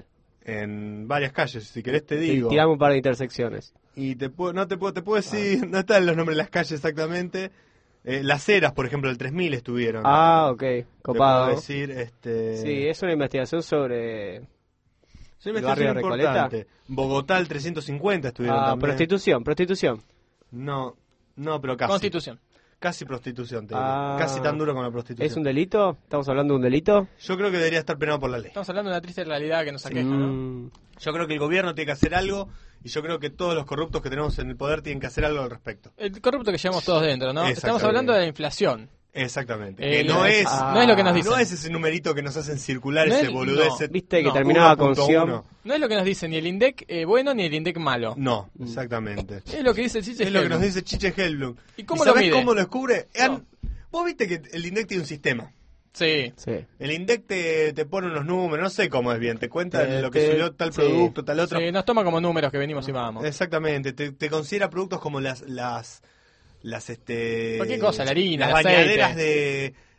En varias calles, si querés te Y digo. tirame un par de intersecciones. Y te puedo, no te puedo, te puedo decir, no están los nombres de las calles exactamente. Eh, las eras, por ejemplo, del tres mil estuvieron. Ah, ok. Te Copado. puedo decir, este... Sí, es una investigación sobre... Es una ¿El investigación barrio de Recoleta? importante. Bogotá, el trescientos cincuenta estuvieron Ah, también. prostitución, prostitución. No, no, pero casi. Constitución. Casi prostitución, te digo. Ah. Casi tan duro como la prostitución. ¿Es un delito? ¿Estamos hablando de un delito? Yo creo que debería estar penado por la ley. Estamos hablando de una triste realidad que nos aqueja, ¿no? Mm, Yo creo que el gobierno tiene que hacer algo y yo creo que todos los corruptos que tenemos en el poder tienen que hacer algo al respecto. El corrupto que llevamos todos dentro, ¿no? Exactamente. Estamos hablando de la inflación. Exactamente. Eh, que no la- es, no es lo que nos dicen. no es ese numerito que nos hacen circular, No ese es- boludez. no. Viste que No, terminaba con uno punto Sion. uno. No es lo que nos dice ni el INDEC eh, bueno ni el INDEC malo. No, exactamente. Es lo que dice el Chiche Es lo que nos Helblum. dice Chiche Helblum. ¿Y cómo lo sabés mide? cómo lo descubre? No. Han- Vos viste que el INDEC tiene un sistema. Sí. Sí. El INDEC te, te pone unos números, no sé cómo es bien, te cuenta Te- lo que te- subió tal sí. producto, tal otro. Sí, nos toma como números que venimos y vamos. Exactamente, te, te considera productos como las las las este Cualquier cosa, la harina, las el aceite. bañaderas de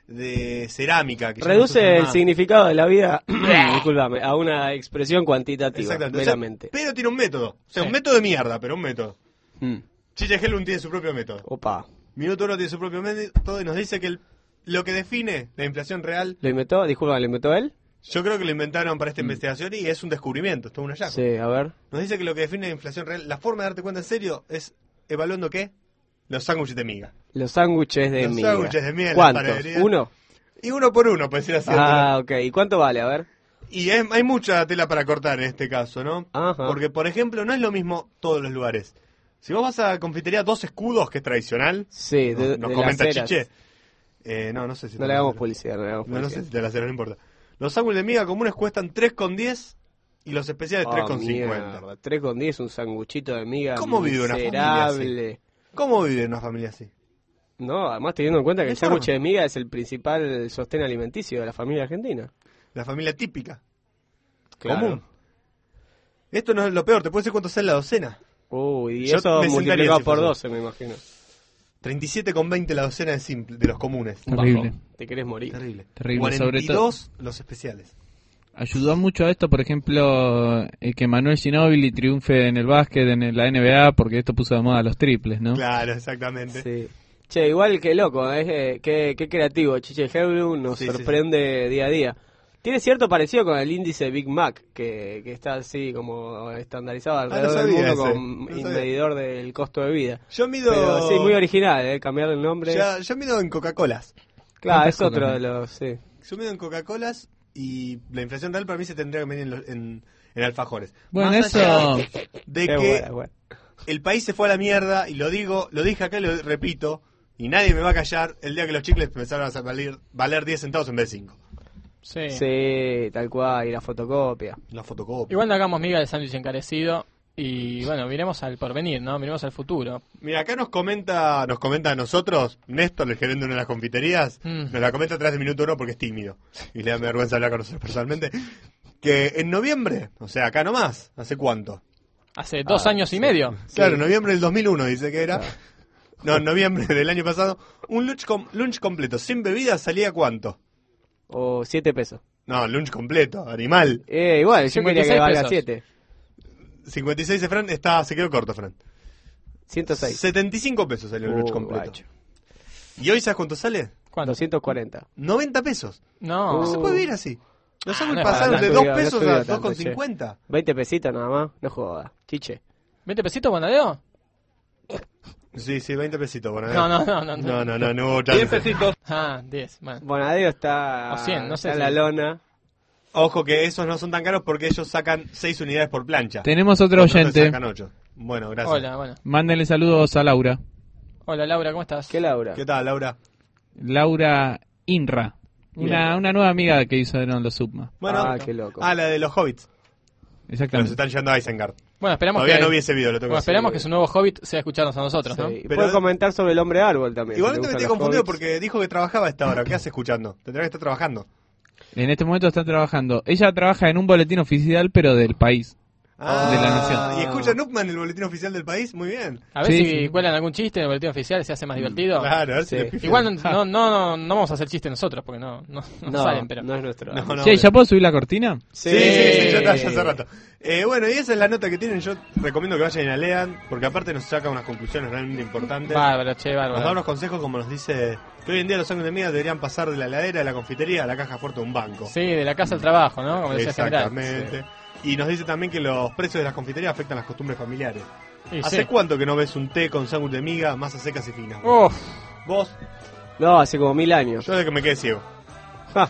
de cerámica. Que ya no se Reduce usa el más. significado de la vida, discúlpame, a una expresión cuantitativa, Exactamente. O sea, meramente. pero tiene un método. O sea, Sí. un método de mierda, pero un método. Mm. Chiche Hellum tiene su propio método. Opa. Minuto Oro tiene su propio método y nos dice que el- lo que define la inflación real, ¿Lo inventó? Disculpa, ¿lo inventó él? yo creo que lo inventaron para esta investigación y es un descubrimiento, esto es un hallazgo. Sí, a ver. Nos dice que lo que define la inflación real, la forma de darte cuenta en serio es evaluando qué? Los sándwiches de miga. Los sándwiches de Los miga. sándwiches de miga en la ¿Cuántos? panadería. ¿Uno? Y uno por uno, pues decir así. Ah, ok. ¿Y cuánto vale? A ver. Y es- hay mucha tela para cortar en este caso, ¿no? Ajá. Porque, por ejemplo, no es lo mismo todos los lugares. Si vos vas a la confitería Dos Escudos, que es tradicional, Sí, nos, de, nos de comenta las ceras. Chiche. Eh, no, no sé si No te le la hagamos cero. publicidad, no le hagamos No, no publicidad. sé si te la cero, no importa. Los sándwiches de miga comunes cuestan tres con diez y los especiales tres Oh, con cincuenta. mierda. tres con diez, un sanguchito de miga ¿Cómo vive una familia miserable. ¿Cómo vive una familia así? No, además teniendo en cuenta que ¿De el forma? sándwich de miga es el principal sostén alimenticio de la familia argentina. La familia típica. Claro. Común. Esto no es lo peor, te puedo decir cuánto sale la docena. Uy, y Yo eso me sentaría multiplicado si por fuese. doce, me imagino. treinta y siete con veinte la docena de, simple, de los comunes. Terrible. Te querés morir. Terrible. Terrible, sobre cuarenta y dos los especiales. Ayudó mucho a esto, por ejemplo, eh, que Manuel Ginóbili triunfe en el básquet, en la N B A, porque esto puso de moda los triples, ¿no? Claro, exactamente. Sí. Che, igual que loco, ¿eh? qué, qué creativo. Chiche Hellum nos Sí, sí, sorprende día a día. Tiene cierto parecido con el índice Big Mac, que, que está así como estandarizado alrededor no del sabía mundo ese, con no sabía. medidor del costo de vida. Yo mido. Pero sí, muy original, ¿eh? Cambiar el nombre. Ya- yo mido en Coca-Colas. Claro, ¿Cuántas es otro cocas? de los... Sí. Yo mido en Coca-Colas y la inflación real para mí se tendría que medir en, los- en, en alfajores. Bueno, Más eso... allá de Qué que buena, buena. el país se fue a la mierda y lo digo, lo dije acá y lo repito, y nadie me va a callar el día que los chicles empezaron a valer, valer diez centavos en vez de cinco. Sí. Sí, tal cual, y la fotocopia. La fotocopia. Igual no hagamos miga del sándwich encarecido. Y bueno, miremos al porvenir, ¿no? Miremos al futuro. Mira, acá nos comenta, nos comenta a nosotros, Néstor, el gerente de una de las confiterías, Mm. nos la comenta atrás de Minuto Oro porque es tímido. Y le da vergüenza hablar con nosotros personalmente. Que en noviembre, o sea, acá nomás, ¿hace cuánto? Hace dos Ah, años y sí. medio. Claro, en noviembre del dos mil uno dice que era. No, en noviembre del año pasado. Un lunch, com- lunch completo sin bebida salía ¿cuánto? O siete pesos. No, lunch completo, animal. Eh, igual, yo quería que cincuenta y seis valga pesos. siete. cincuenta y seis de Fran, está, se quedó corto, Fran. ciento seis. setenta y cinco pesos salió el lunch Uh, completo. guacho. ¿Y hoy sabes cuánto sale? ¿Cuánto? doscientos cuarenta. noventa pesos. No. No se puede vivir así. Los Ah, sándwiches no es pasaron barato. de No dos estudió, no pesos estudió a tanto, dos con che. cincuenta. veinte pesitos nada más, no joda. Chiche. ¿veinte pesitos, Bonadeo? Sí, sí, veinte pesitos. Bueno, No, no, no, no. no, no, no, no hubo chance. Ah, diez. Bueno. Bonadeo está, O cien, no sé está en si- la lona. Ojo que esos no son tan caros porque ellos sacan seis unidades por plancha. Tenemos otro Otros te oyente. sacan ocho. Bueno, gracias. Hola, bueno. Mándenle saludos a Laura. Hola, Laura, ¿cómo estás? ¿Qué Laura? ¿Qué tal, Laura? Laura Inra. Una, una nueva amiga que hizo en los Subma. Bueno, Ah, qué loco. ah, la de los hobbits. Que nos Exactamente. están yendo a Isengard. Bueno, esperamos Todavía que... no vi ese video, lo tengo Bueno, que hacer. esperamos que su nuevo Hobbit sea escucharnos a nosotros, ¿no? Sí. Pero- Puede comentar sobre el hombre árbol también. Igualmente si me le estoy gustan los confundido hobbits. porque dijo que trabajaba a esta hora. ¿Qué hace escuchando? Tendrá que estar trabajando. En este momento está trabajando. Ella trabaja en un boletín oficial, pero del país. Ah, De la nación. ¿y escucha Nupman, el boletín oficial del país? Muy bien. A ver Sí, si sí. cuelan algún chiste en el boletín oficial, se hace más divertido. Claro, a ver si Sí. le pifian. Igual no, no, no, no vamos a hacer chistes nosotros, porque no, no, no No, salen, pero... no es nuestro. No, no, Che, bueno. ¿ya puedo subir la cortina? Sí, sí, sí, ya está, ya hace rato. Eh, bueno, y esa es la nota que tienen. Yo recomiendo que vayan y la lean, porque aparte nos saca unas conclusiones realmente importantes. Bárbaro, che, Nos da bárbaro. unos consejos como nos dice que hoy en día los sándwiches de miga deberían pasar de la heladera, de la confitería, a la caja fuerte de un banco. Sí, de la casa al trabajo, ¿no? Como decía general. Exactamente. Y nos dice también que los precios de las confiterías afectan las costumbres familiares. Sí, ¿Hace sí. cuánto que no ves un té con sándwich de miga, masas secas y finas? Uf, Vos, No, hace como mil años. yo de que me quedé ciego. Ja.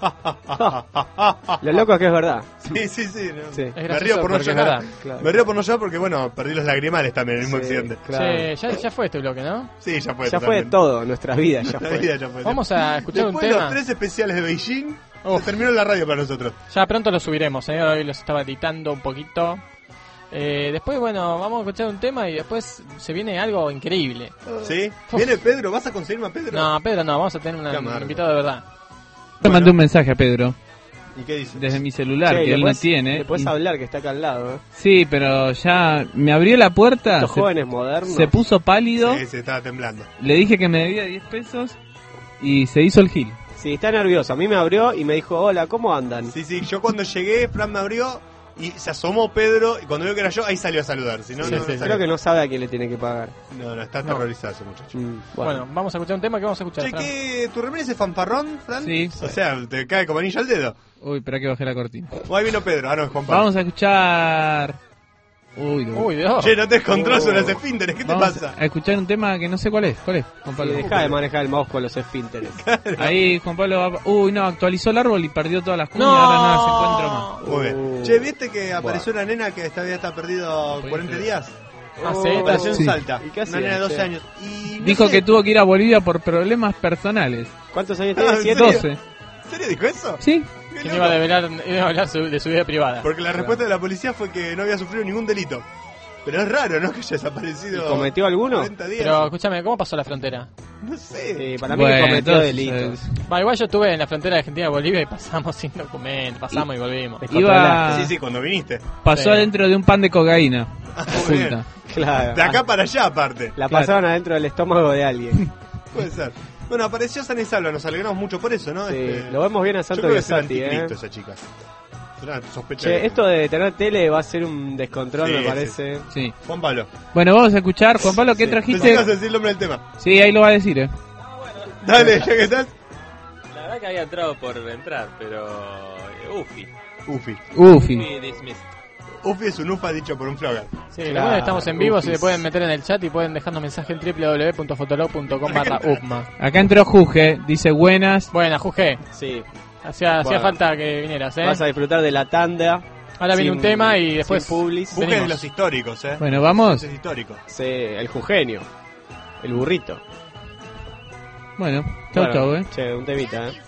Lo loco es que es verdad. Sí, sí, sí. no. Sí. es Me gracioso río por no porque es llorar. verdad. Claro. Me río por no llorar porque, bueno, perdí los lagrimales también en el mismo Sí, accidente. claro. Che, ya, ya fue este bloque, ¿no? Sí, ya fue. Ya fue totalmente. todo, nuestras vidas ya La fue. vida ya fue. Vamos a escuchar Después un de tema. los tres especiales de Beijing, Uf. se terminó la radio para nosotros. Ya pronto lo subiremos, ¿eh? Hoy los estaba editando un poquito. Eh, después, bueno, vamos a escuchar un tema y después se viene algo increíble. ¿Sí? ¿Viene Pedro? ¿Vas a conseguirme a Pedro? No, Pedro, no, vamos a tener una- Qué un amargo. invitado de verdad. Le mandé un mensaje a Pedro ¿Y qué dice? desde mi celular, Che, que le él no podés- tiene. Le puedes Y- hablar que está acá al lado, ¿eh? Sí, pero ya me abrió la puerta, Estos se, jóvenes modernos. se puso pálido, Sí, se estaba temblando. le dije que me debía diez pesos y se hizo el gil. Sí, está nervioso. A mí me abrió y me dijo, hola, ¿cómo andan? Sí, sí, yo cuando llegué, Fran me abrió y se asomó Pedro y cuando vio que era yo, ahí salió a saludar. Si no, Sí, no, sí, no sí. salió. Creo que no sabe a quién le tiene que pagar. No, no, está aterrorizado ese muchacho. Mm, Bueno. bueno. vamos a escuchar un tema que vamos a escuchar. Che, Fran. ¿qué? ¿Tu remera es fanfarrón, Fran? Sí. O sea, te cae como anillo al dedo. Uy, espera que bajé la cortina. O ahí vino Pedro, ah no, es Juan Pablo. Vamos a escuchar... Uy, no. Uy, Dios. Che, no te descontrol Oh. sobre los esfínteres, ¿qué te Vamos pasa? a escuchar un tema que no sé cuál es. ¿Cuál es, Juan Sí, Pablo? deja de manejar el mouse con los esfínteres. Ahí Juan Pablo va... Uy, no, actualizó el árbol y perdió todas las cuñas. No. Ahora nada se encuentra más. Muy bien. Uh. Che, ¿viste que apareció una nena que esta vida está perdido cuarenta días? Ah, sí, Apareció en Sí. Salta. ¿Y qué hacía? Una nena de doce Sí. años. Y no Dijo sé, que tuvo que ir a Bolivia por problemas personales. ¿Cuántos años Ah, tiene? ¿en ¿Siete? serio? doce. ¿En serio dijo eso? ¿Sí? Qué ¿Quién loco. iba a, develar, iba a hablar su- de su vida privada? Porque la respuesta de la policía fue que no había sufrido ningún delito. Pero es raro, ¿no? Que haya desaparecido. ¿Y cometió alguno? cuarenta días. Pero escúchame, ¿cómo pasó la frontera? No sé. Sí, para mí Bueno, que cometió entonces, delitos. Va, igual yo estuve en la frontera de Argentina y Bolivia y pasamos sin documentos, pasamos y, volvimos. Iba... Sí, sí, cuando viniste. Pasó Sí. adentro de un pan de cocaína. Ah, muy bien. Oculta. Claro. De acá para allá, aparte. La Claro. pasaron adentro del estómago de alguien. Puede ser. Bueno, apareció San y Salva, nos alegramos mucho por eso, ¿no? Sí, Este, lo vemos bien a yo Santo creo que es el Biasati, ¿eh? anticristo esa chica. Una sospecha Che, que- esto de tener tele va a ser un descontrol, Sí, me sí. parece. Sí. Juan Pablo. Bueno, vamos a escuchar. Juan Pablo, ¿qué Sí. Pensé que trajiste? ibas a decir el nombre del tema. Sí, ahí lo va a decir, eh. Dale, ya que estás. La verdad que había entrado por entrar, pero... eh, Ufi. Ufi. Ufi. Ufi dismissed. Ufi es un ufa dicho por un flogger. Sí, Claro, lo bueno, estamos en vivo, ufis. se pueden meter en el chat y pueden dejarnos mensaje en doble u doble u doble u punto fotolog punto com barra upma. Acá entró Juge, dice buenas. Buena, Juge, Sí. hacía, hacía Bueno. falta que vinieras, ¿eh? Vas a disfrutar de la tanda. Ahora viene sin- un tema y después sin publis. Busquen venimos. los históricos, eh. Bueno, vamos. Ese es histórico. Sí, el jugenio. El burrito. Bueno, chau, Bueno, chau, eh. Che, un temita, eh.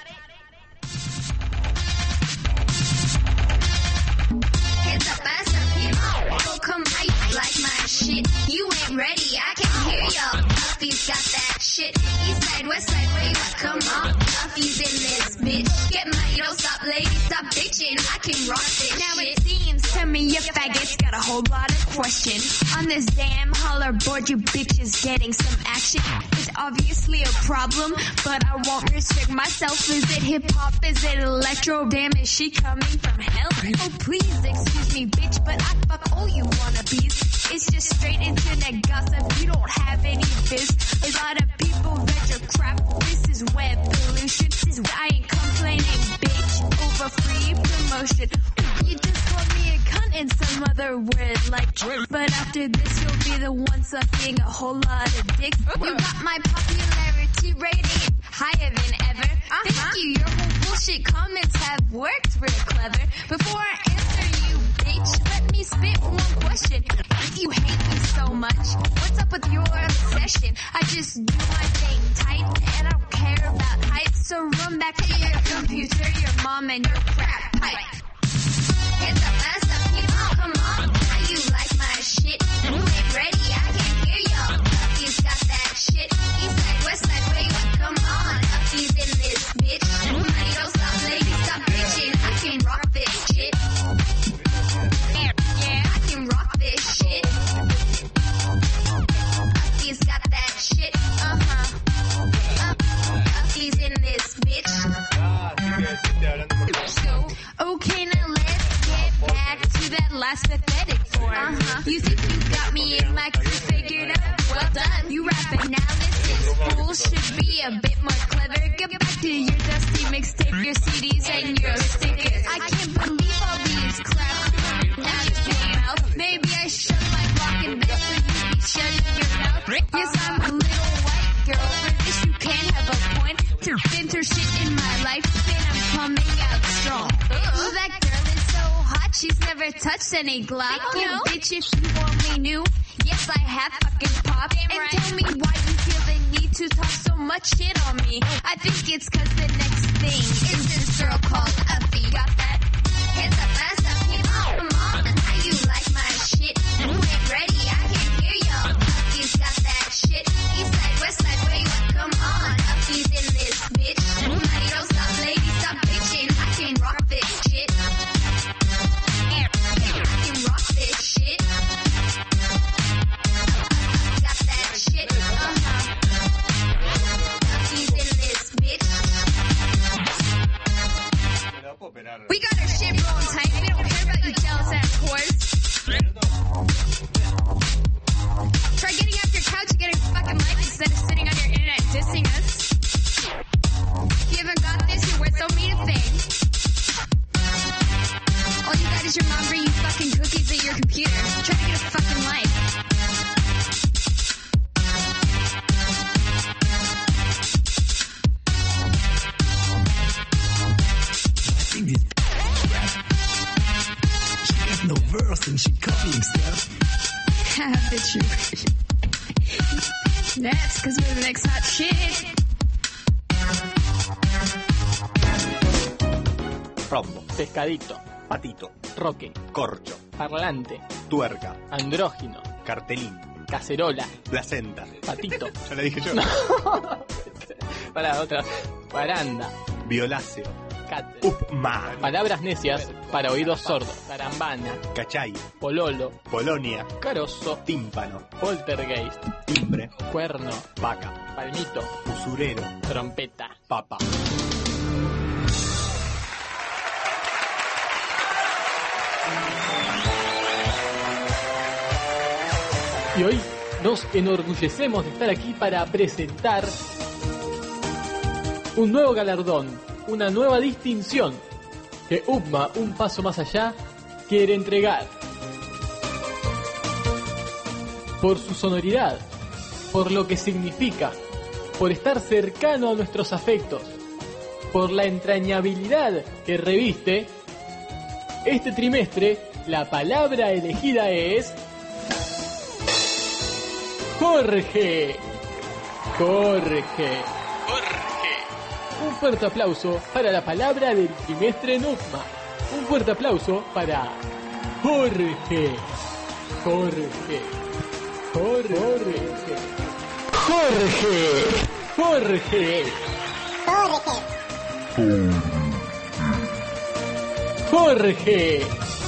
Heads up, ass up, people. Oh, come I like my shit. You ain't ready, I can hear ya. Puffy's got that shit. East side, west side, where you at? Come on. Puffy's in this bitch. Get my yo, stop lady, stop bitching. I can rock this now shit. It seems to me you faggots got a whole lot of questions. On this damn holler board, you bitches getting some action. It's obviously a problem, but I won't restrict myself. Is it hip hop? Is it electro? Damn, is she coming from hell? Oh, please excuse me, bitch, but I fuck all you wannabes. It's just straight internet gossip. You don't have any biz. A lot of people read your crap. This is web pollution. This is why I ain't complaining, bitch, over free promotion. You just called me a cunt and some other word like drip. But after this, you'll be the one sucking a whole lot of dicks. You got my popularity rating higher than ever. Thank you, your whole bullshit comments have worked real clever. Before I answer you, bitch, let me spit one question. If you hate me so much, what's up with your obsession? I just do my thing tight, and I don't care about hype. So run back to your computer, your mom, and your crap pipe. Heads up, ass up, people, come on. How you like my shit? You ain't ready, I can hear y'all. Puffy's got that shit. East side, west side, where you at? Come on. Puffy's in this bitch. My yo, stop lady, stop bitching. I can rock this shit. Yeah, yeah, I can rock this shit. Puffy's got that shit. Uh-huh. Uh, Puffy's in this bitch. So, okay, now let's get back to that last pathetic form. Uh-huh. You think you got me in my crew figured out? Well done. You rap analysis fools should be a bit more clever. Get back to your dusty mixtape, your C Ds, and your stickers. I can't believe all these crap. Now you came out. Maybe I should like rockin' this so you be shutting your mouth. Yes, I'm a little white girl. For this, you can have a point. To enter shit in my life, then I'm coming out strong. Ooh, that girl is so hot, she's never touched any Glock. Oh, bitch, if you only knew, yes, I have fucking pop. And tell me why you feel the need to talk so much shit on me. I think it's cause the next thing is this girl called Uffy. Got that? Hands up, ass up, people, come on. How you like my shit? You ain't ready, I can hear y'all. Uffy's got that shit. East side, west side, where you at? Come on. Uffy's in this bitch. My yo, stop lady, stop bitching. I can rock this shit. Yeah, yeah, I can rock this shit. Got that shit. Uh-huh. Uffy's in this bitch. Don't mean a thing. All you got is your mom bringing fucking cookies at your computer. Try to get a fucking life. She got no verse and she copying stuff. Bitch, you. That's because we're the next hot shit. Rombo, Pescadito, patito, roque, corcho, parlante, tuerca, andrógino, cartelín, cacerola, placenta, patito. Ya la dije yo. Para otra. Paranda, Violáceo, cate. Upman, Palabras necias para oídos sordos. Carambana, cachay, pololo, Polonia, carozo, tímpano, poltergeist, timbre, cuerno, vaca, palmito, usurero, trompeta. papa. Y hoy nos enorgullecemos de estar aquí para presentar un nuevo galardón, una nueva distinción que U P M A, un paso más allá, quiere entregar. Por su sonoridad, por lo que significa, por estar cercano a nuestros afectos, por la entrañabilidad que reviste, este trimestre la palabra elegida es Jorge. Jorge. Jorge. Un fuerte aplauso para la palabra del trimestre en U P M A. Un fuerte aplauso para Jorge. Jorge. Jorge. Jorge. Jorge. Jorge. Jorge.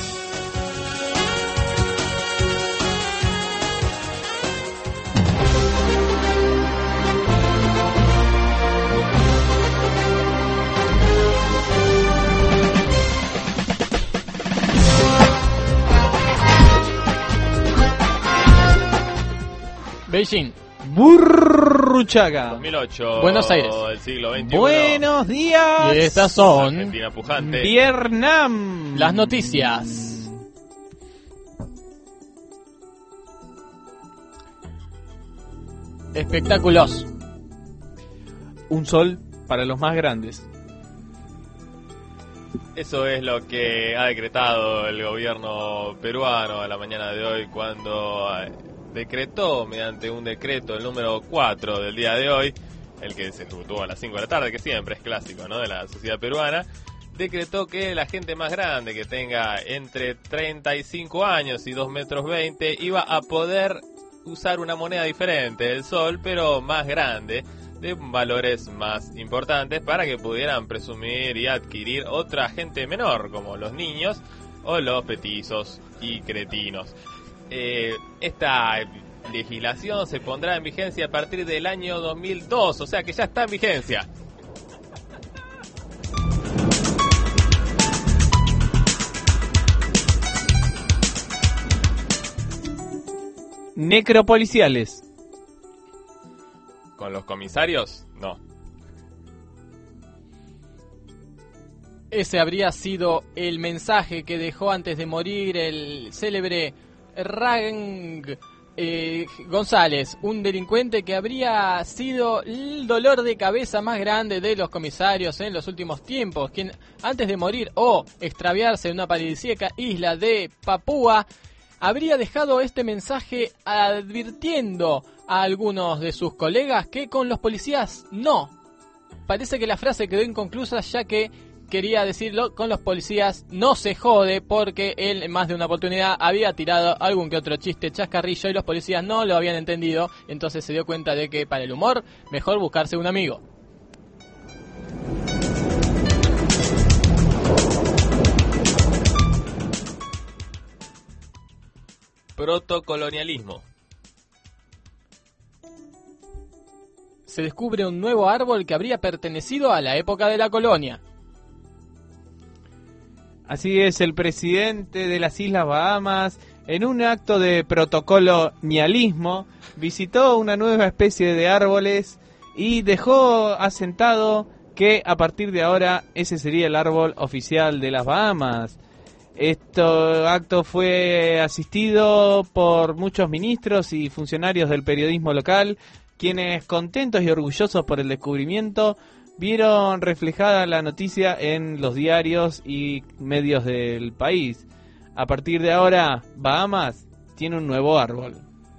Beijing, Burruchaga, dos mil ocho, Buenos Aires, del siglo veintiuno. Buenos días. y estas son Argentina pujante. Vietnam. las noticias. Espectáculos. Un sol para los más grandes. Eso es lo que ha decretado el gobierno peruano a la mañana de hoy cuando eh, decretó mediante un decreto el número cuatro del día de hoy, el que se ejecutó a las cinco de la tarde, que siempre es clásico, ¿no?, de la sociedad peruana. Decretó que la gente más grande, que tenga entre treinta y cinco años y dos metros veinte, iba a poder usar una moneda diferente del sol, pero más grande, de valores más importantes, para que pudieran presumir y adquirir otra gente menor, como los niños o los petizos y cretinos. Eh, esta legislación se pondrá en vigencia a partir del año dos mil dos, o sea que ya está en vigencia. Necropoliciales. ¿Con los comisarios? No. Ese habría sido el mensaje que dejó antes de morir el célebre Rang eh, González, un delincuente que habría sido el dolor de cabeza más grande de los comisarios en los últimos tiempos, quien antes de morir o extraviarse en una paradisíaca isla de Papúa habría dejado este mensaje advirtiendo a algunos de sus colegas que con los policías no. Parece que la frase quedó inconclusa, ya que quería decirlo, con los policías no se jode, porque él en más de una oportunidad había tirado algún que otro chiste chascarrillo y los policías no lo habían entendido, entonces se dio cuenta de que para el humor mejor buscarse un amigo. Protocolonialismo. Se descubre un nuevo árbol que habría pertenecido a la época de la colonia. Así es, el presidente de las Islas Bahamas, en un acto de protocolonialismo, visitó una nueva especie de árboles y dejó asentado que a partir de ahora ese sería el árbol oficial de las Bahamas. Este acto fue asistido por muchos ministros y funcionarios del periodismo local, quienes, contentos y orgullosos por el descubrimiento, vieron reflejada la noticia en los diarios y medios del país. A partir de ahora, Bahamas tiene un nuevo árbol.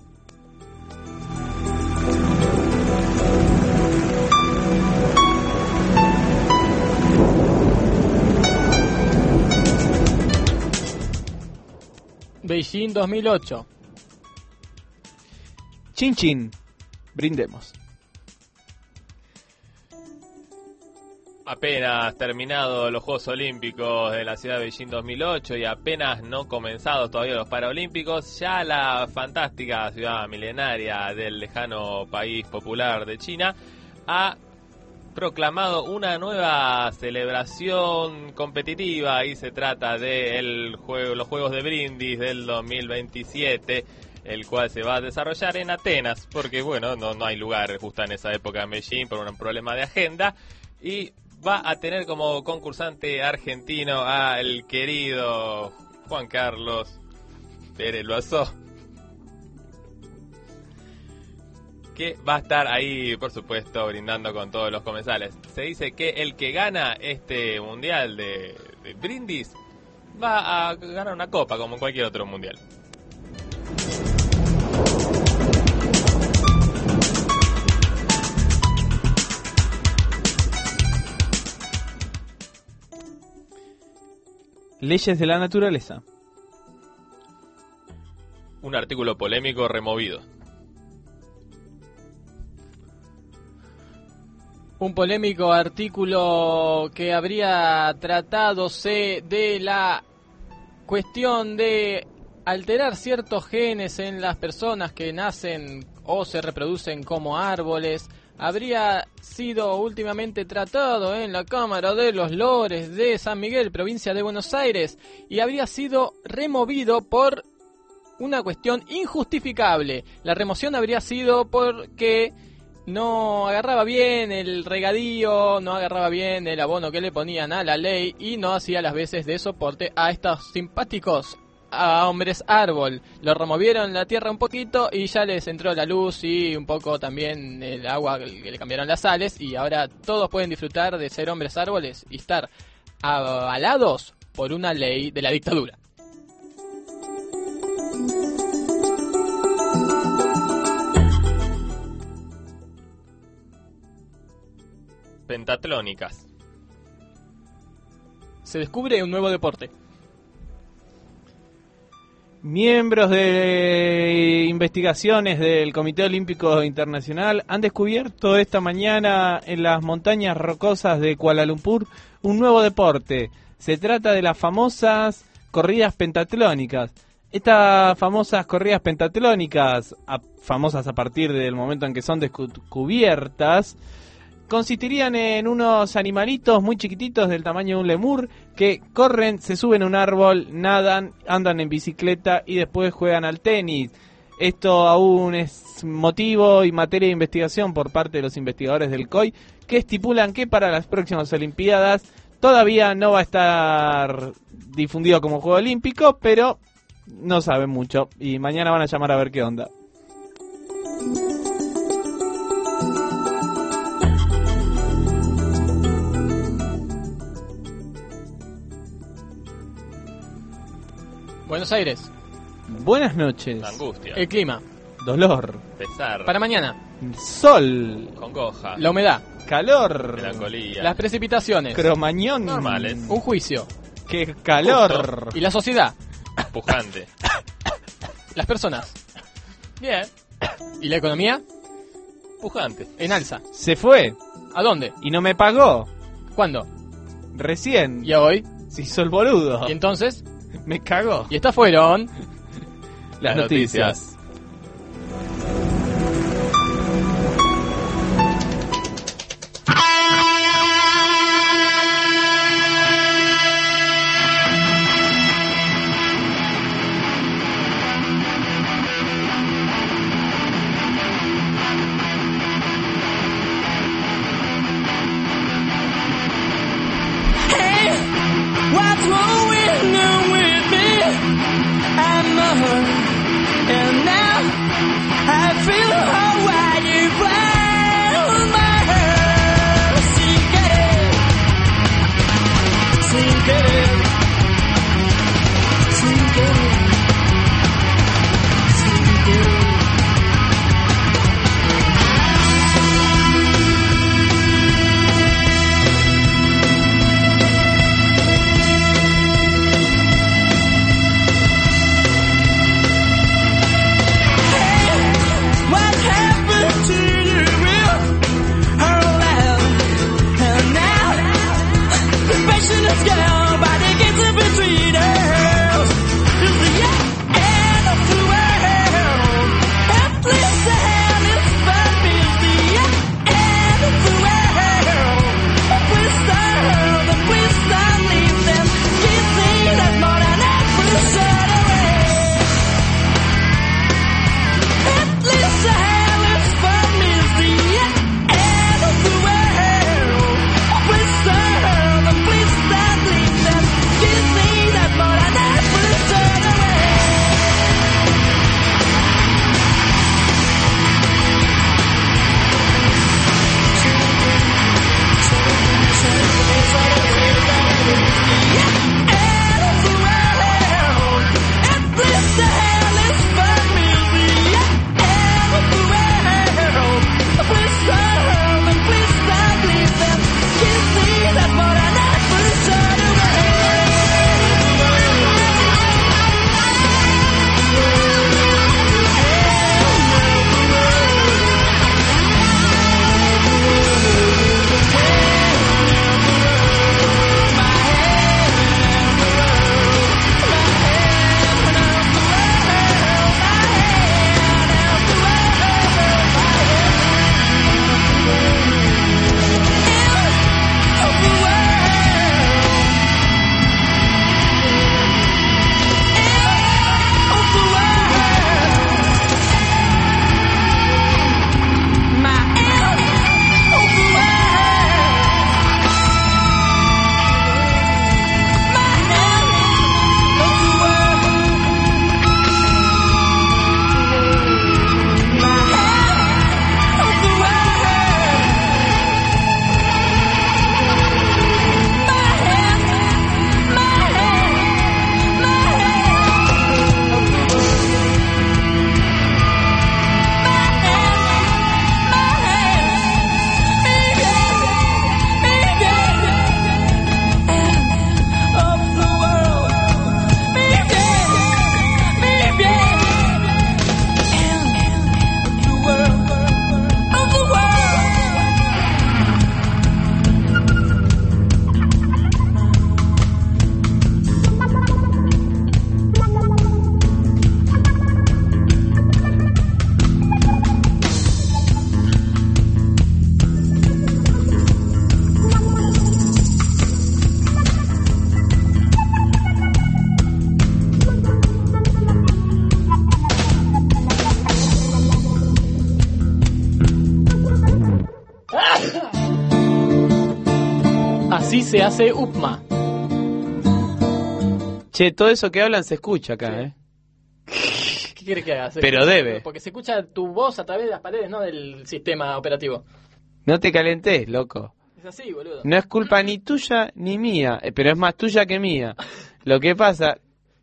Beijing dos mil ocho. Chin chin, brindemos. Apenas terminados los Juegos Olímpicos de la ciudad de Beijing dos mil ocho y apenas no comenzados todavía los Paralímpicos, ya la fantástica ciudad milenaria del lejano país popular de China ha proclamado una nueva celebración competitiva, y se trata de el juego, los Juegos de Brindis del dos mil veintisiete, el cual se va a desarrollar en Atenas, porque bueno, no, no hay lugar justo en esa época en Beijing por un problema de agenda, y va a tener como concursante argentino al querido Juan Carlos Pérez Loazó, que va a estar ahí, por supuesto, brindando con todos los comensales. Se dice que el que gana este mundial de, de brindis va a ganar una copa, como en cualquier otro mundial. Leyes de la naturaleza. Un artículo polémico removido. Un polémico artículo que habría tratándose de la cuestión de alterar ciertos genes en las personas que nacen o se reproducen como árboles, habría sido últimamente tratado en la Cámara de los Lores de San Miguel, provincia de Buenos Aires, y habría sido removido por una cuestión injustificable. La remoción habría sido porque no agarraba bien el regadío, no agarraba bien el abono que le ponían a la ley y no hacía las veces de soporte a estos simpáticos a hombres árbol. Lo removieron la tierra un poquito y ya les entró la luz y un poco también el agua, que le cambiaron las sales, y ahora todos pueden disfrutar de ser hombres árboles y estar avalados por una ley de la dictadura. Pentatlónicas. Se descubre un nuevo deporte. Miembros de investigaciones del Comité Olímpico Internacional han descubierto esta mañana en las montañas rocosas de Kuala Lumpur un nuevo deporte. Se trata de las famosas corridas pentatlónicas. Estas famosas corridas pentatlónicas, a, famosas a partir del momento en que son descubiertas, consistirían en unos animalitos muy chiquititos del tamaño de un lemur que corren, se suben a un árbol, nadan, andan en bicicleta y después juegan al tenis. Esto aún es motivo y materia de investigación por parte de los investigadores del C O I, que estipulan que para las próximas Olimpiadas todavía no va a estar difundido como juego olímpico, pero no saben mucho y mañana van a llamar a ver qué onda. Buenos Aires. Buenas noches. Angustia. El clima. Dolor. Pesar. Para mañana. Sol. Congoja. La humedad. Calor. Melancolía. Las precipitaciones. Cromañón. Normales. Un juicio. ¡Qué calor! Y la sociedad. Pujante. Las personas. Bien. ¿Y la economía? Pujante. En alza. Se fue. ¿A dónde? Y no me pagó. ¿Cuándo? Recién. ¿Y hoy? Se hizo el boludo. ¿Y entonces? Me cagó. Y estas fueron las noticias. feel how when you play with my hair. Sin querer, sin querer, sin querer, sin querer. Así se hace U P M A. Che, todo eso que hablan se escucha acá, ¿eh? ¿Qué quieres que haga? Se Pero escucha, debe. Porque se escucha tu voz a través de las paredes, no del sistema operativo. No te calentés, loco. Es así, boludo. No es culpa ni tuya ni mía, eh, pero es más tuya que mía. Lo que pasa...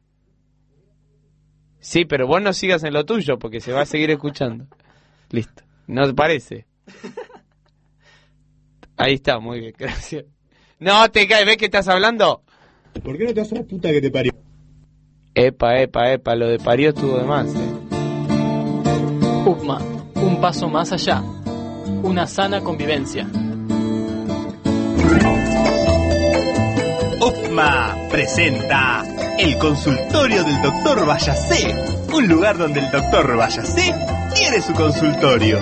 Sí, pero vos no sigas en lo tuyo porque se va a seguir escuchando. Listo. ¿No te parece? Ahí está, muy bien, gracias. No te caes, ¿ves que estás hablando? ¿Por qué no te haces la puta que te parió? Epa, epa, epa, lo de parió estuvo de más, eh. U P M A, un paso más allá. Una sana convivencia. U P M A presenta el consultorio del doctor Vallacé, un lugar donde el doctor Vallacé tiene su consultorio.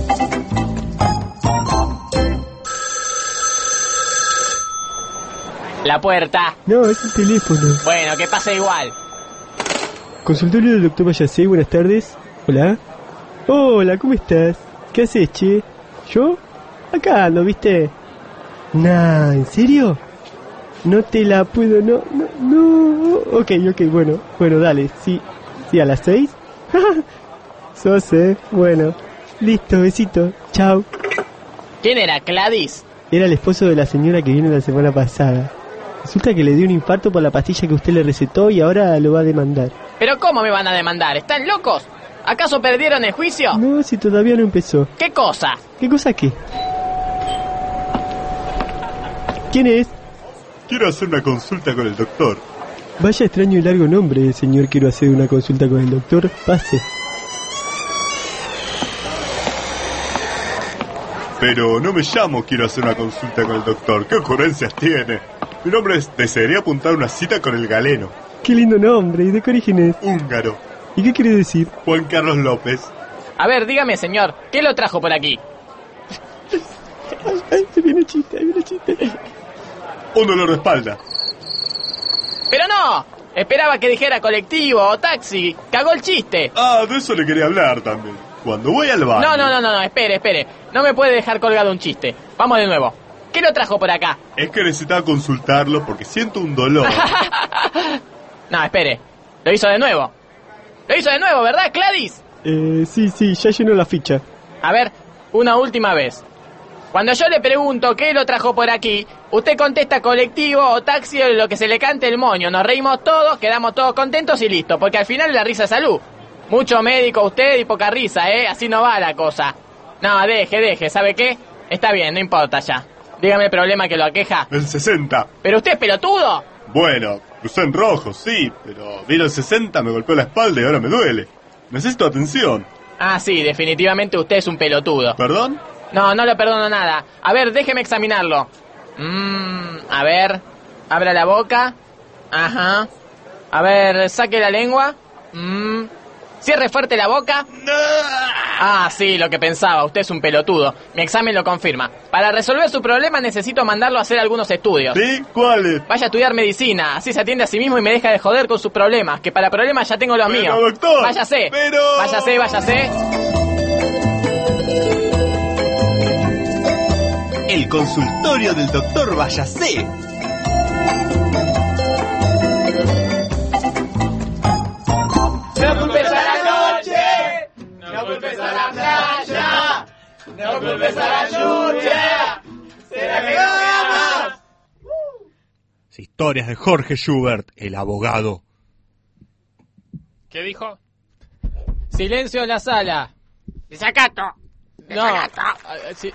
La puerta. No, es el teléfono. Bueno, que pase igual. Consultorio del doctor Vallacé, buenas tardes. Hola. Hola, ¿cómo estás? ¿Qué haces, che? ¿Yo? Acá ando, ¿viste? Nah, ¿en serio? No te la puedo, no, no, no. Ok, ok, bueno, bueno, dale, sí. Sí, a las seis. Sos, eh. Bueno. Listo, besito. Chao. ¿Quién era, Gladys? Era el esposo de la señora que vino la semana pasada. Resulta que le dio un infarto por la pastilla que usted le recetó y ahora lo va a demandar. ¿Pero cómo me van a demandar? ¿Están locos? ¿Acaso perdieron el juicio? No, si todavía no empezó. ¿Qué cosa? ¿Qué cosa qué? ¿Quién es? Quiero hacer una consulta con el doctor. Vaya extraño y largo nombre, señor. Quiero hacer una consulta con el doctor. Pase. Pero no me llamo quiero hacer una consulta con el doctor. ¿Qué ocurrencias tiene? Mi nombre es desearía apuntar una cita con el galeno. Qué lindo nombre. ¿Y de qué origen es? Húngaro. ¿Y qué quiere decir? Juan Carlos López. A ver, dígame, señor, ¿qué lo trajo por aquí? Ay, se viene chiste, ahí viene chiste. Un dolor de espalda. ¡Pero no! Esperaba que dijera colectivo o taxi. Cagó el chiste. Ah, de eso le quería hablar también. Cuando voy al baño... No, no, no, no, no, espere, espere. No me puede dejar colgado un chiste. Vamos de nuevo. ¿Qué lo trajo por acá? Es que necesitaba consultarlo porque siento un dolor. No, espere. Lo hizo de nuevo. Lo hizo de nuevo, ¿verdad, Gladys? Eh, sí, sí, ya llenó la ficha. A ver, una última vez. Cuando yo le pregunto qué lo trajo por aquí, usted contesta colectivo o taxi o lo que se le cante el moño. Nos reímos todos, quedamos todos contentos y listo. Porque al final la risa es salud. Mucho médico usted y poca risa, ¿eh? Así no va la cosa. No, deje, deje. ¿Sabe qué? Está bien, no importa ya. Dígame el problema que lo aqueja. El sesenta. ¿Pero usted es pelotudo? Bueno, crucé en rojo, sí, pero vino el sesenta, me golpeó la espalda y ahora me duele. Necesito atención. Ah, sí, definitivamente usted es un pelotudo. ¿Perdón? No, no le perdono nada. A ver, déjeme examinarlo. Mmm, a ver. Abra la boca. Ajá. A ver, saque la lengua. Mmm. Cierre fuerte la boca. Ah, sí, lo que pensaba. Usted es un pelotudo. Mi examen lo confirma. Para resolver su problema necesito mandarlo a hacer algunos estudios. ¿Sí? ¿Cuáles? Vaya a estudiar medicina. Así se atiende a sí mismo y me deja de joder con sus problemas. Que para problemas ya tengo los pero, míos. Doctor, váyase. Pero... Váyase, váyase. El consultorio del doctor Váyase. No culpes a la noche, no culpes a la playa, no culpes a la lluvia. ¿Será que no me amas? Historias de Jorge Schubert, el abogado. ¿Qué dijo? Silencio en la sala. Desacato. No. Ah, sí.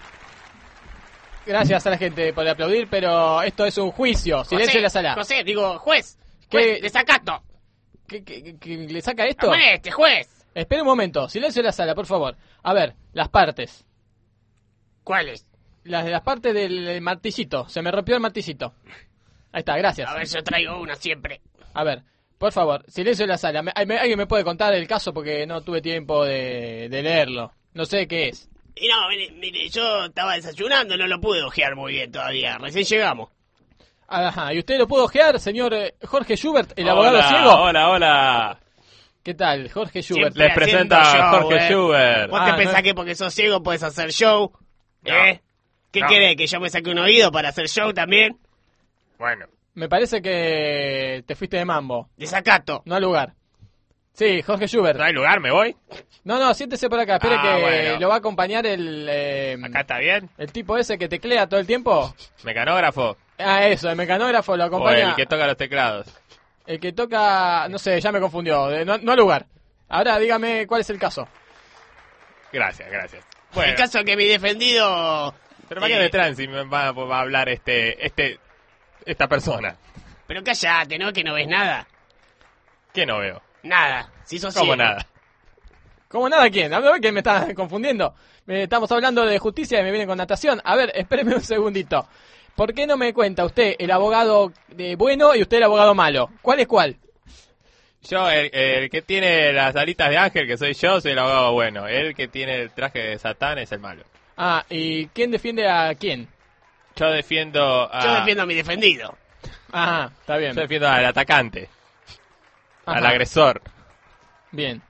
Gracias a la gente por aplaudir, pero esto es un juicio. Silencio José, en la sala. José, digo, juez. ¿Qué? Juez, desacato. ¿Qué, qué, qué le saca esto? Este juez. Espera un momento. Silencio en la sala, por favor. A ver, las partes. ¿Cuáles? Las de las partes del martillito. Se me rompió el martillito. Ahí está, gracias. A ver, yo traigo una siempre. A ver, por favor, silencio en la sala. Me- me- ¿Alguien me puede contar el caso? Porque no tuve tiempo de, de leerlo. No sé qué es. Y no, mire, mire, yo estaba desayunando, no lo pude ojear muy bien todavía. Recién llegamos. Ajá, ¿y usted lo pudo ojear, señor eh, Jorge Schubert, el Hola, abogado ciego? Hola, hola. ¿Qué tal, Jorge Schubert? Siempre Les presenta haciendo show, Jorge eh. Schubert. ¿Vos Ah, te no pensás es- que porque sos ciego puedes hacer show? No. ¿Eh? ¿Qué No. querés? ¿Que yo me saque un oído para hacer show también? Bueno. Me parece que te fuiste de mambo. Desacato. No al lugar. Sí, Jorge Schubert. ¿No hay lugar? ¿Me voy? No, no, siéntese por acá. Espere Ah, que bueno. lo va a acompañar el... eh, ¿Acá está bien? el tipo ese que teclea todo el tiempo. ¿Mecanógrafo? Ah, eso, el mecanógrafo lo ¿O acompaña. el que toca los teclados? El que toca... No sé, ya me confundió. Eh, No, no al lugar. Ahora dígame cuál es el caso. Gracias, gracias. El Bueno, caso que mi defendido... pero ¿para qué eh, me traen si me va, va a hablar este, este, esta persona? Pero cállate, ¿no? Que no ves nada. ¿Qué no veo? Nada. Si sos ¿Cómo ciego. nada? ¿Cómo nada quién? A ver, que me está confundiendo. Eh, Estamos hablando de justicia y me viene con natación. A ver, espéreme un segundito. ¿Por qué no me cuenta usted el abogado de bueno y usted el abogado malo? ¿Cuál es cuál? Yo, el, el que tiene las alitas de ángel, que soy yo, soy el abogado bueno. El que tiene el traje de Satán es el malo. Ah, ¿y quién defiende a quién? Yo defiendo a... Yo defiendo a mi defendido. Ah, está bien. Yo defiendo al atacante. Al Ajá. agresor. Bien.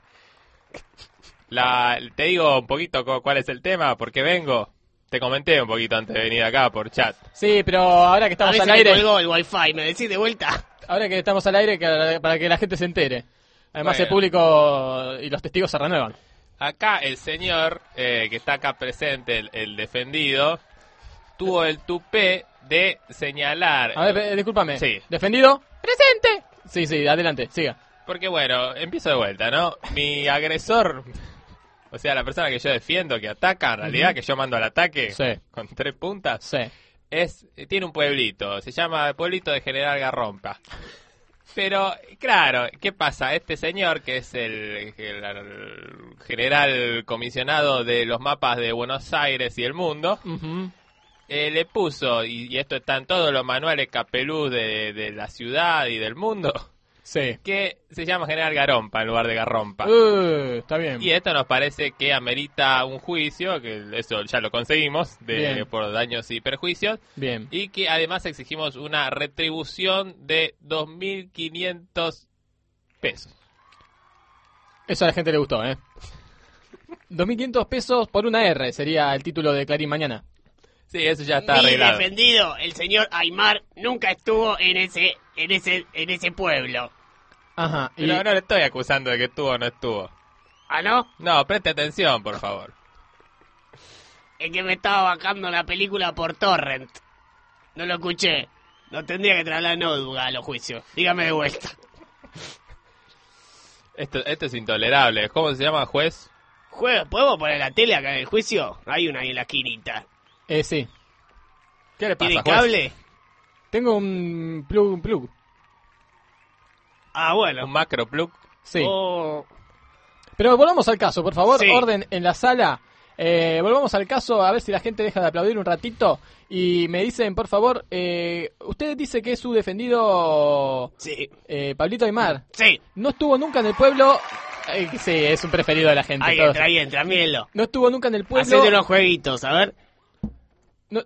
La, te digo un poquito cu- cuál es el tema, porque vengo. Te comenté un poquito antes de venir acá por chat. Sí, pero ahora que A estamos veces al aire... me colgó el wifi, ¿me decís de vuelta? Ahora que estamos al aire, que- para que la gente se entere. Además, Bueno. el público y los testigos se renuevan. acá el señor eh, que está acá presente, el, el defendido, tuvo el tupé de señalar... A ver, eh, discúlpame. Sí. ¿Defendido? ¡Presente! Sí, sí, adelante, siga. Porque bueno, empiezo de vuelta, ¿no? Mi agresor, o sea, la persona que yo defiendo, que ataca, en realidad, Ujú. que yo mando al ataque Sí. con tres puntas, Sí. es tiene un pueblito, se llama Pueblito de General Garrompa. Pero, claro, ¿qué pasa? Este señor, que es el, el- el general comisionado de los mapas de Buenos Aires y el mundo, Ujú. eh, le puso, y, y esto está en todos los manuales capelú de, de la ciudad y del mundo, Sí. que se llama General Garompa en lugar de Garrompa. Uh, está bien. Y esto nos parece que amerita un juicio, que eso ya lo conseguimos, de, Bien. por daños y perjuicios, Bien. y que además exigimos una retribución de dos mil quinientos pesos. Eso a la gente le gustó, ¿eh? dos mil quinientos pesos por una R sería el título de Clarín mañana. Sí, eso ya está Mi arreglado. defendido, el señor Aymar, nunca estuvo en ese, en ese, en ese pueblo. Ajá. Y... Pero no le estoy acusando de que estuvo o no estuvo. ¿Ah, no? No, preste atención, por favor. Es que me estaba bajando la película por Torrent. No lo escuché. No tendría que traer la notebook a los juicios. Dígame de vuelta. Esto, esto es intolerable. ¿Cómo se llama, juez? Juez, ¿podemos poner la tele acá en el juicio? Hay una ahí en la esquinita. Eh, sí. ¿Qué le pasa, ¿Tiene juez? cable? Tengo un plug, un plug. Ah, bueno. ¿Un macro plug? Sí. Oh, Pero volvamos al caso, por favor. Sí. Orden en la sala. Eh, volvamos al caso, a ver si la gente deja de aplaudir un ratito. Y me dicen, por favor, eh, usted dice que es su defendido sí. eh, Pablito Aymar. Sí. No estuvo nunca en el pueblo. Eh, sí, es un preferido de la gente. Ahí todos. entra, ahí entra, mírenlo. No estuvo nunca en el pueblo. Hacete unos jueguitos, a ver. No-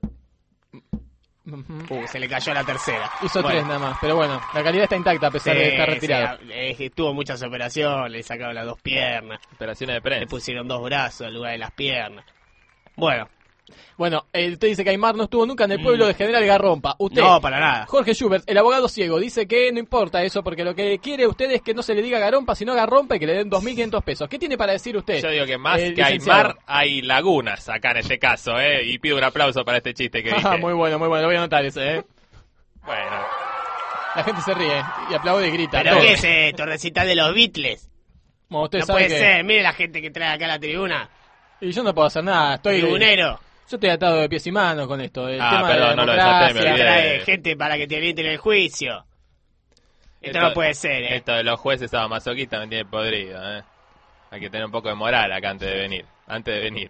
Uh, se le cayó la tercera. Hizo Bueno. tres nada más, pero bueno, la calidad está intacta a pesar de Sí, estar retirado. sí, es que tuvo muchas operaciones, le sacaron las dos piernas, Operaciones de le prensa. pusieron dos brazos en lugar de las piernas. Bueno, Bueno, eh, usted dice que Aymar no estuvo nunca en el pueblo de General Garrompa. Usted, no, para nada. Jorge Schubert, el abogado ciego, dice que no importa eso porque lo que quiere usted es que no se le diga Garompa, sino Garrompa y que le den dos mil quinientos pesos. ¿Qué tiene para decir usted? Yo digo que más eh, que licenciado? Aymar hay lagunas acá en este caso, ¿eh? Y pido un aplauso para este chiste que dije. Ah, muy bueno, muy bueno, lo voy a anotar ese, ¿eh? Bueno. La gente se ríe y aplaude y grita. ¿Pero todo. qué es esto? Recital de los Beatles. Bueno, usted No sabe puede que- ser, mire la gente que trae acá a la tribuna. Y yo no puedo hacer nada, estoy... Tribunero. Yo estoy atado de pies y manos con esto. El Ah, tema de perdón, la no lo democracia. desaté, me olvidé. Trae gente para que te orienten el juicio. Esto, no puede ser, ¿eh? Esto de los jueces sadomasoquistas me tiene podrido, ¿eh? Hay que tener un poco de moral acá antes de venir. Antes de venir.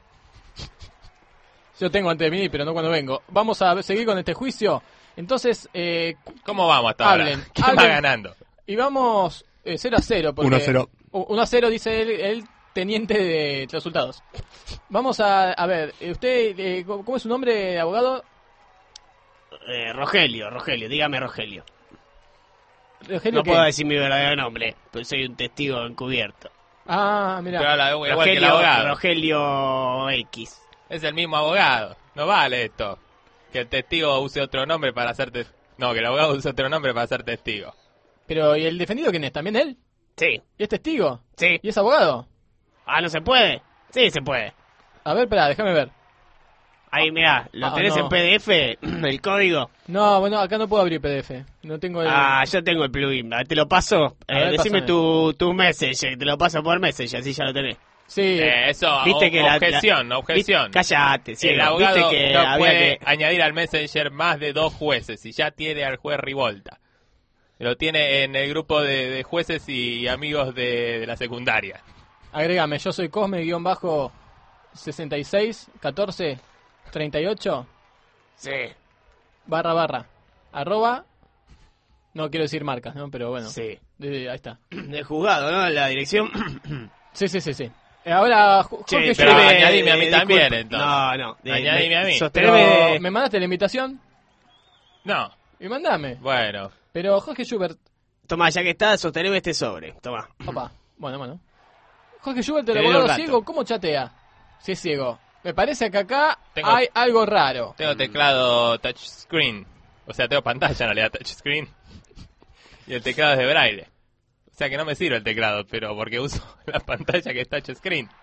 Yo tengo antes de venir, pero no cuando vengo. Vamos a seguir con este juicio. Entonces, eh, ¿Cómo vamos hasta ahora? hablen. ¿Quién va hablen. ganando? Y vamos eh, cero a cero. porque- uno a cero. U- uno a cero dice el, el teniente de resultados. Vamos a, a ver, eh, usted, eh, ¿cómo cómo es su nombre, abogado? Eh, Rogelio, Rogelio, dígame Rogelio. Rogelio, No ¿qué? puedo decir mi verdadero nombre, pero soy un testigo encubierto. Ah, mira. Pero habla igual que el Rogelio, abogado. Rogelio X. Es el mismo abogado. No vale esto. Que el testigo use otro nombre para hacer tes- No, que el abogado use otro nombre para ser testigo. Pero, ¿y el defendido quién es? ¿También él? Sí. ¿Y es testigo? Sí. ¿Y es abogado? Ah, ¿no se puede? Sí, se puede. A ver, espera, déjame ver. Ahí, mirá, ¿lo Ah, tenés no. en P D F? ¿El código? No, bueno, acá no puedo abrir P D F. No tengo el... Ah, yo tengo el plugin. Te lo paso. A Eh, ver, decime pásame. tu, tu Messenger. Te lo paso por Messenger, así ya lo tenés. Sí. Eh, eso, Viste o- que la- objeción, la- objeción. vi- Cállate, sí. el abogado Viste que no había puede que... añadir al Messenger más de dos jueces y ya tiene al juez Rivolta. Lo tiene en el grupo de, de jueces y amigos de, de la secundaria. Agrégame, yo soy Cosme-sesenta y seis, catorce, treinta y ocho, Sí. barra barra, arroba, no quiero decir marcas, ¿no? Pero bueno, Sí. de- ahí está. Del juzgado, ¿no? La dirección. Sí, sí, sí, sí. Eh, Ahora, Ju- Che, Jorge pero Schubert, añadime a mí eh, también, disculpe. entonces. No, no. de- Añadime a mí. pero, Sosteneme... ¿me mandaste la invitación? No, Y mandame. bueno. Pero Jorge Schubert, Tomá, ya que está, sosteneme este sobre. Tomá. opa, bueno, bueno. Jorge Schubert, el Te doy un abogado rato. ciego, ¿cómo chatea? Si es ciego. Me parece que acá Tengo- hay algo raro. Tengo teclado touchscreen. O sea, tengo pantalla en realidad touchscreen. Y el teclado es de braille. O sea que no me sirve el teclado, pero porque uso la pantalla que es touchscreen.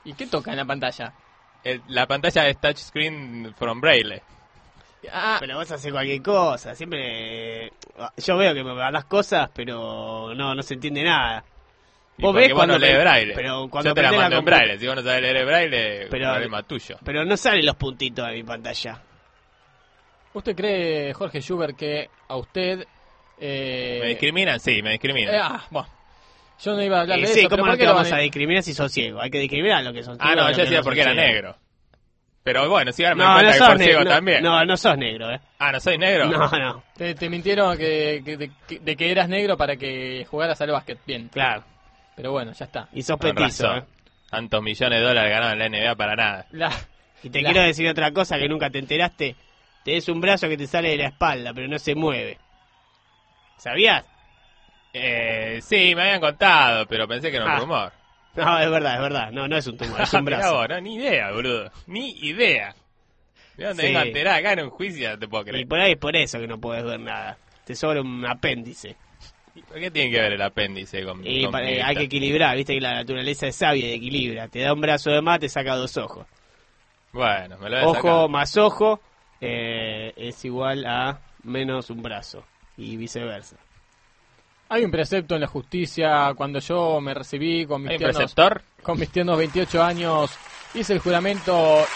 ¿Y qué toca en la pantalla? El- la pantalla es touchscreen from Braille. Ah, Pero vos haces cualquier cosa, siempre... Yo veo que me mandás cosas, pero no, no se entiende nada. Y Vos porque ves vos cuando no lees pre- Braille. Pero cuando Yo te la prendés mando en compu- Braille. Si vos no sabés leer Braille, Pero- problema tuyo. Pero no salen los puntitos de mi pantalla. ¿usted cree, Jorge Schubert, que a usted... Eh, ¿Me discriminan? Sí, me discriminan. eh, ah, bueno. Yo no iba a hablar Eh, de sí, eso, pero ¿cómo ¿por no qué te lo vamos van a a- discriminar si sos ciego? Hay que discriminar a lo que son Ah, ciegos. no, a lo yo que decía son porque era ciegos. negro. Pero bueno, si ahora me No, doy no cuenta que sos por ciego negro. también. No, no sos negro, eh. Ah, ¿no soy negro? No, no. Te, te mintieron que, que- de, que, de que eras negro para que jugaras al básquet. Bien. Claro. Pero bueno, ya está. Y sos Con petizo, razón. eh. Tantos millones de dólares ganaron en la N B A para nada. La, Y te la- quiero decir otra cosa que nunca te enteraste. Tenés un brazo que te sale de la espalda, pero no se mueve. ¿Sabías? Eh, sí, me habían contado, pero pensé que era un Ah. rumor. No, es verdad, es verdad. No, no es un tumor, es un Mirá brazo. vos, no, ni idea, boludo. Ni idea. ¿De dónde Sí. vengo a enterar? Acá en un juicio no te puedo Y creer. por ahí es por eso que no podés ver nada. Te sobra un apéndice. ¿Por qué tiene que ver el apéndice con, Y con pa- mi eh, vista? hay que equilibrar, viste que la naturaleza es sabia y equilibra. Te da un brazo de más, te saca dos ojos. Bueno, me lo voy a Ojo sacar. más ojo eh, es igual a menos un brazo. Y viceversa. Hay un precepto en la justicia. Cuando yo me recibí con mis ¿Hay un tiernos, preceptor? con mis tiernos veintiocho años, hice el juramento,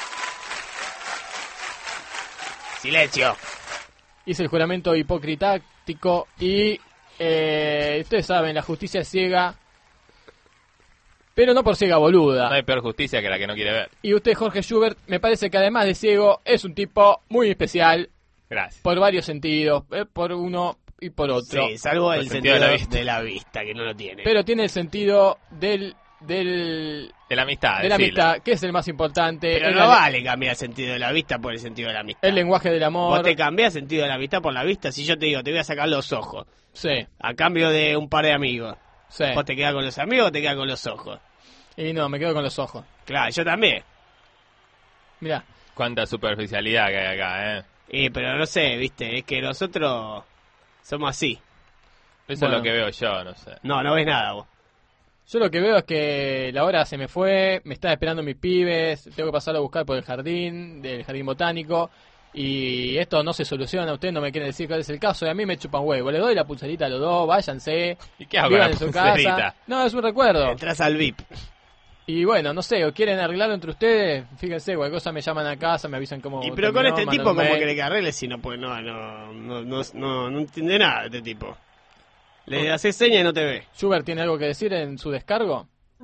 Silencio. hice el juramento hipocritático y eh, ustedes saben, la justicia es ciega, pero no por ciega boluda. No hay peor justicia que la que no quiere ver. Y usted, Jorge Schubert, me parece que además de ciego, es un tipo muy especial Gracias. por varios sentidos, eh, por uno y por otro. Sí, salvo el El sentido, sentido de la de, vista. la vista, que no lo tiene. Pero tiene el sentido del del De la amistad, de la decilo. amistad, que es el más importante. Pero el, no vale cambiar el sentido de la vista por el sentido de la amistad. el lenguaje del amor. Vos te cambiás el sentido de la amistad por la vista. Si yo te digo, te voy a sacar los ojos, Sí, a cambio de un par de amigos. sí. ¿Vos te quedás con los amigos o te quedás con los ojos? Y no, me quedo con los ojos. Claro, yo también. Mirá, Cuánta superficialidad que hay acá, ¿eh? Y, pero no sé, viste, es que nosotros somos así. Eso Bueno. es lo que veo yo, no sé. No, no ves nada vos. yo lo que veo es que la hora se me fue, me están esperando mis pibes, tengo que pasarlo a buscar por el jardín, del jardín botánico, y esto no se soluciona, ustedes no me quieren decir cuál es el caso, y a mí me chupan huevo, le doy la pulserita a los dos, váyanse, ¿Y qué hago con vivan la en su pulserita? casa. No, es un recuerdo. Entras al V I P. Y bueno, no sé, o quieren arreglarlo entre ustedes, fíjense, cualquier cosa me llaman a casa, me avisan cómo Y pero con terminó, este mandan tipo, un ¿cómo mail. quiere que arregle si no puede? No, no, no, no, no, no entiende nada este tipo. Le haces señas y no te ve. ¿Schubert tiene algo que decir en su descargo?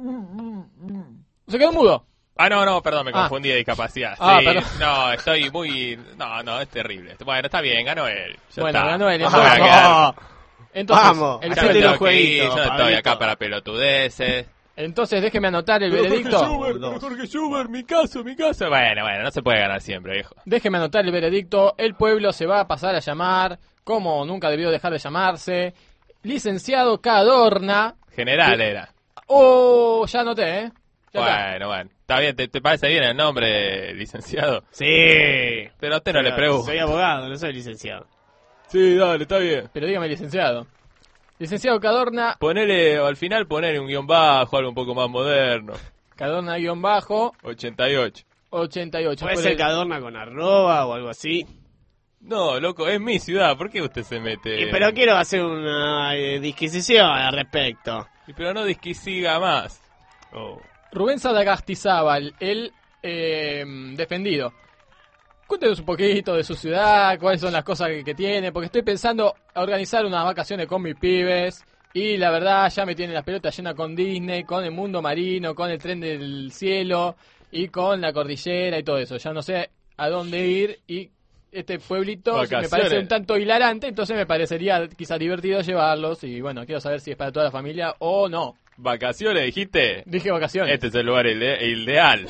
Se quedó mudo. Ah, no, no, perdón, me Ah. confundí de discapacidad. Ah, Sí, perdón. no, estoy muy... No, no, es terrible. Bueno, está bien, ganó él. Ya Bueno, está. ganó él, No me voy a entonces- quedar. Entonces, Vamos, el Ya hacete me los tengo que ir, jueguitos, yo no estoy Pablito. acá para pelotudeces. entonces déjeme anotar el veredicto. Jorge Schubert, mi caso, mi caso. Bueno, bueno, no se puede ganar siempre, viejo. Déjeme anotar el veredicto. El pueblo se va a pasar a llamar, como nunca debió dejar de llamarse, licenciado Cadorna. General era. Oh, ya anoté, ¿eh? Ya está. Bueno, bueno. Está bien, ¿te, te parece bien el nombre, licenciado? Sí. Pero a usted no le Pero pregunto. Soy abogado, no soy licenciado. Sí, dale, está bien. Pero dígame, licenciado. Licenciado Cadorna, Ponele, al final ponele un guión bajo, algo un poco más moderno. Cadorna guión bajo, ochenta y ocho. ochenta y ocho. Puede Por ser el- Cadorna con arroba o algo así. No, loco, es mi ciudad, ¿por qué usted se mete? Y, pero quiero hacer una eh, disquisición al respecto. Y pero no disquisiga más. Oh. Rubén Sadagastizábal, el eh, defendido. Cuéntenos un poquito de su ciudad, cuáles son las cosas que, que tiene, porque estoy pensando a organizar unas vacaciones con mis pibes y la verdad ya me tiene las pelotas llenas con Disney, con el mundo marino, con el tren del cielo y con la cordillera y todo eso. Ya no sé a dónde ir y este pueblito me Vacaciones. parece un tanto hilarante, entonces me parecería quizá divertido llevarlos y bueno, quiero saber si es para toda la familia o no. ¿Vacaciones dijiste? Dije vacaciones. Este es el lugar ide- ideal.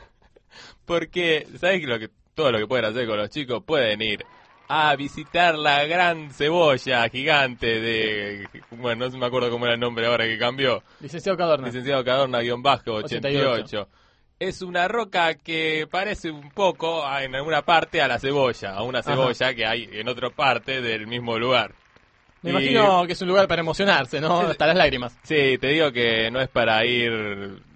Porque, ¿sabes lo que todo lo que pueden hacer con los chicos? Pueden ir a visitar la gran cebolla gigante de... Bueno, no me acuerdo cómo era el nombre ahora que cambió. Licenciado Cadorna. Licenciado Cadorna-Bajo ochenta y ocho. Es una roca que parece un poco, a- en alguna parte, a la cebolla. A una cebolla que hay en otra parte del mismo lugar. Me Y- imagino que es un lugar para emocionarse, ¿no? Sí. Hasta las lágrimas. Sí, te digo que no es para ir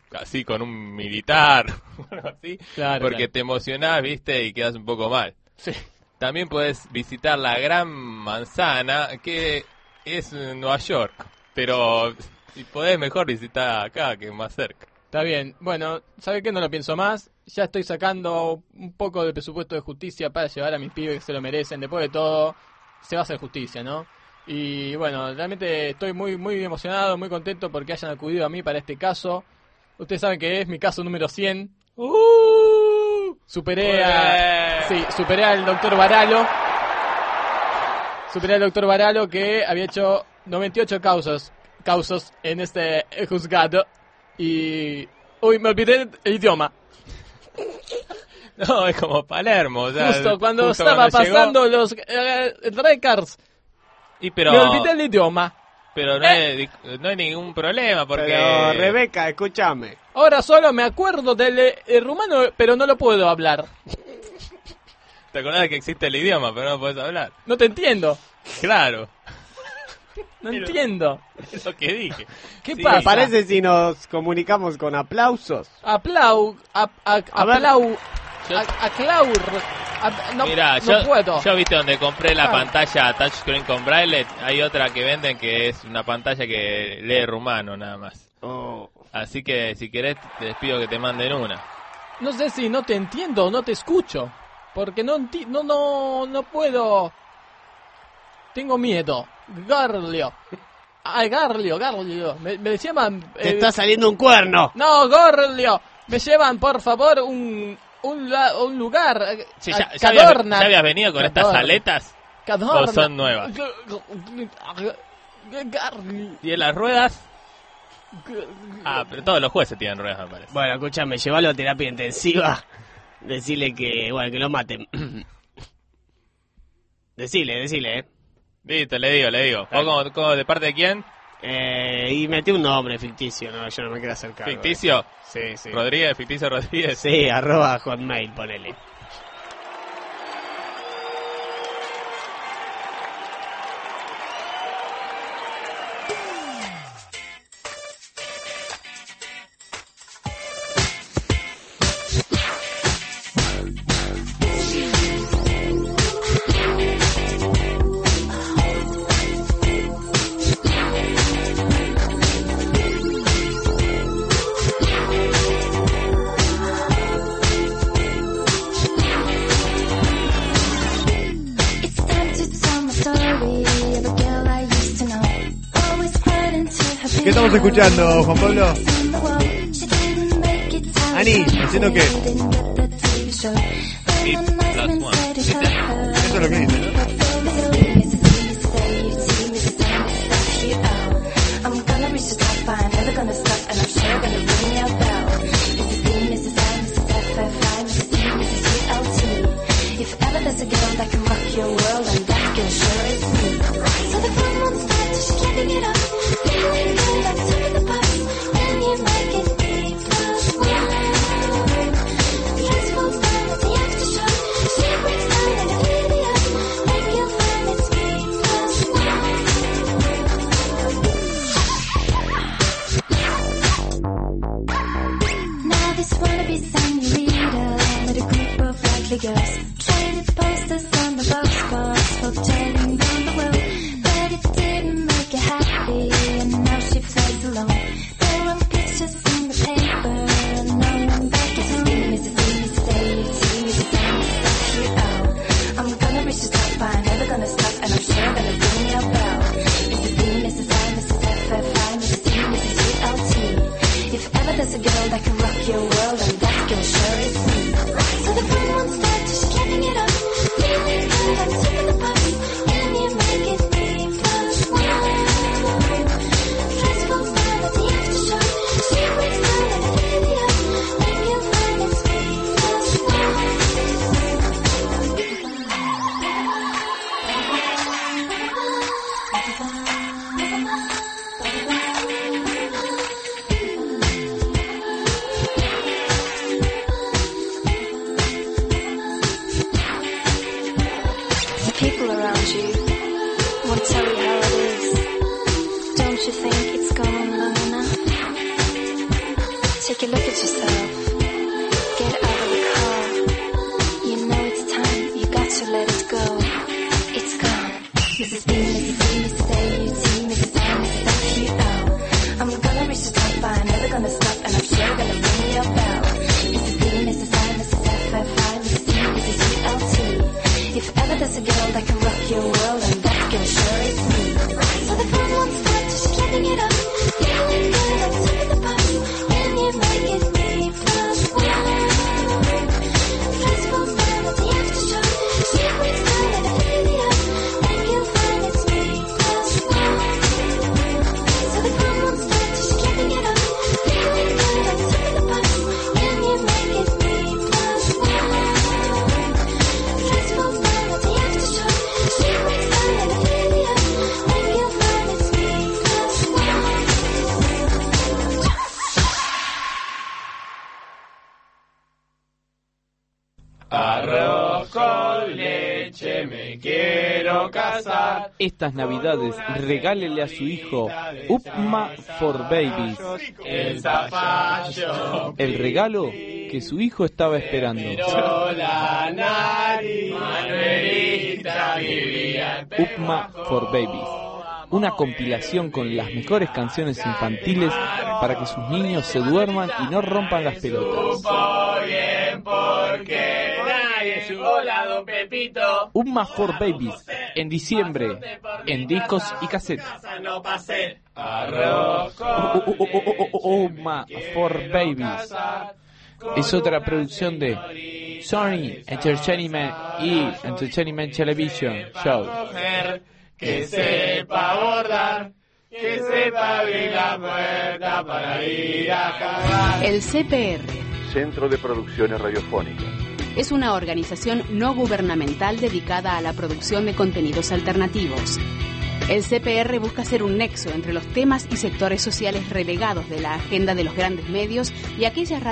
así con un militar, así, Claro, porque claro. te emocionás, viste, y quedas un poco mal. Sí. También puedes visitar la Gran Manzana, que es en Nueva York, pero si podés mejor visitar acá, que es más cerca. Está bien. Bueno, ¿sabe qué? No lo pienso más. Ya estoy sacando un poco de presupuesto de justicia para llevar a mis pibes que se lo merecen. Después de todo, se va a hacer justicia, ¿no? Y bueno, realmente estoy muy muy emocionado, muy contento porque hayan acudido a mí para este caso. Ustedes saben que es mi caso número cien. ¡Uh! Superé a... Sí, superé al doctor Varalo. Superé al doctor Varalo que había hecho noventa y ocho causas, causas en este juzgado. Y... Uy, me olvidé el idioma. No, es como Palermo, o sea, Justo cuando justo estaba cuando llegó- pasando los eh, records. Y pero, Me olvidé el idioma. pero no, hay, no hay ningún problema porque... Pero, Rebeca, escúchame. Ahora solo me acuerdo del eh, rumano, pero no lo puedo hablar. Te acordás de que existe el idioma, pero no podés hablar. No te entiendo. Claro. No entiendo. Es lo que dije. ¿Qué Sí, pasa? ¿te parece si nos comunicamos con aplausos? Aplau, ap, a, A ver. aplau, a, aclaur, a- no, Mirá, no yo, puedo. yo viste donde compré la Ah. pantalla touchscreen con braille, hay otra que venden que es una pantalla que lee rumano nada más. Oh. Así que si querés te pido que te manden una. No sé si no te entiendo o no te escucho. Porque no enti- no, no, no puedo. Tengo miedo. Garlio. Ay, Garlio, Garlio. Me, me llaman... Te eh, está saliendo un cuerno. No, Garlio. Me llevan, por favor, un, un, la- un lugar. eh, Sí, a- ya, ya habías, Cadorna. ya habías venido con estas Cadorna. aletas Cadorna. o son nuevas. Garlio. ¿Tiene las ruedas? Ah, pero todos los jueces tienen ruedas, me parece. Bueno, escúchame, llévalo a terapia intensiva. Decile que, bueno, que lo maten. Decile, decile, eh. Listo, le digo, le digo. ¿Vos cómo- cómo- de parte de quién? Eh, y metí un nombre ficticio, no, yo no me quiero hacer cargo. ¿Ficticio? Sí, sí. Rodríguez, ficticio Rodríguez. Sí, arroba hotmail, ponele. It's time to tell my story of a girl I used to know. Always cried into her ¿Qué estamos escuchando, Juan Pablo? She didn't make it time. Ani, ¿haciendo qué? Didn't get the T V show. When the nice man said it hurt her. Eso es lo que dice, ¿no? I'm gonna reach the top, I'm never gonna stop, and I'm sure gonna ring your bell. Missus D, Missus I, Missus F F I, Missus T, Missus U L T. If ever there's a girl that can rock your world, and that girl sure is me. So the fun won't stop till she's giving it up. Feeling good like top of the pops, and you make it B plus one. Friends falls down at the after show. She breaks down in the video. Make you find it's B plus one. Now this wannabe senorita with a group of likely girls traded posters on the box box for turning down the world, but it didn't make her happy, and now she feels alone. There were pictures in the paper, and no one back at home. Missus D, Missus A, Missus T, Missus M, Missus Q L. I'm gonna reach the top, I'm never gonna stop, and I'm sure gonna ring your bell. Missus D, Missus I, Missus F F I, Missus T, Missus U L T. If ever there's a girl that can rock your world, and that girl sure is me. So the fun won't stop till she's giving it up. Feeling good on top of the pops. Can you make it B plus one? Friends falls down at the after show. She breaks down in the video. Make you find it's B plus The people around you won't tell you how it is. Don't you think it's gone long enough? To Take a look at yourself. Get out of the car. You know it's time. You got to let it go. It's gone. Missus B, Missus C, Missus A U T, Missus I, Missus F U L. I'm gonna reach the top, I'm never gonna stop, and I'm sure gonna ring your bell. Missus B, Missus I, Missus F F I, Missus E, Missus U L T. If ever there's a girl that can rock your world, and that girl sure is me. So the fun won't stop till she's living it up. Feeling good at the top of the pops. Can you make it me plus one? First full time at the after show. She wakes up and I fill it up. Then you'll find it's me plus one. So the fun won't stop till she's living it up. Feeling good at the top of the pops. Can you make it me plus one? First full time at the after show. She wakes up and I fill it up. Then you'll find it's me plus one. Arroz con leche, me quiero casar. Estas navidades regálele a su hijo Upma for Babies, El zapallo. el regalo que su hijo estaba esperando. Pero la nariz, Manuelita vivía en Upma for Babies, una compilación con las mejores canciones infantiles para que sus niños se duerman y no rompan las pelotas. Supo bien porque nadie supo la don Pepito. Upma for Babies, en diciembre, en discos y casetas. No pasé. Arroz con Upma for Babies es otra producción de Sony Entertainment y Entertainment Television Show. mujer que sepa bordar, que sepa abrir la puerta para ir a cagar. El C P R Centro de Producciones Radiofónicas. es una organización no gubernamental dedicada a la producción de contenidos alternativos. El C P R busca ser un nexo entre los temas y sectores sociales relegados de la agenda de los grandes medios y aquellas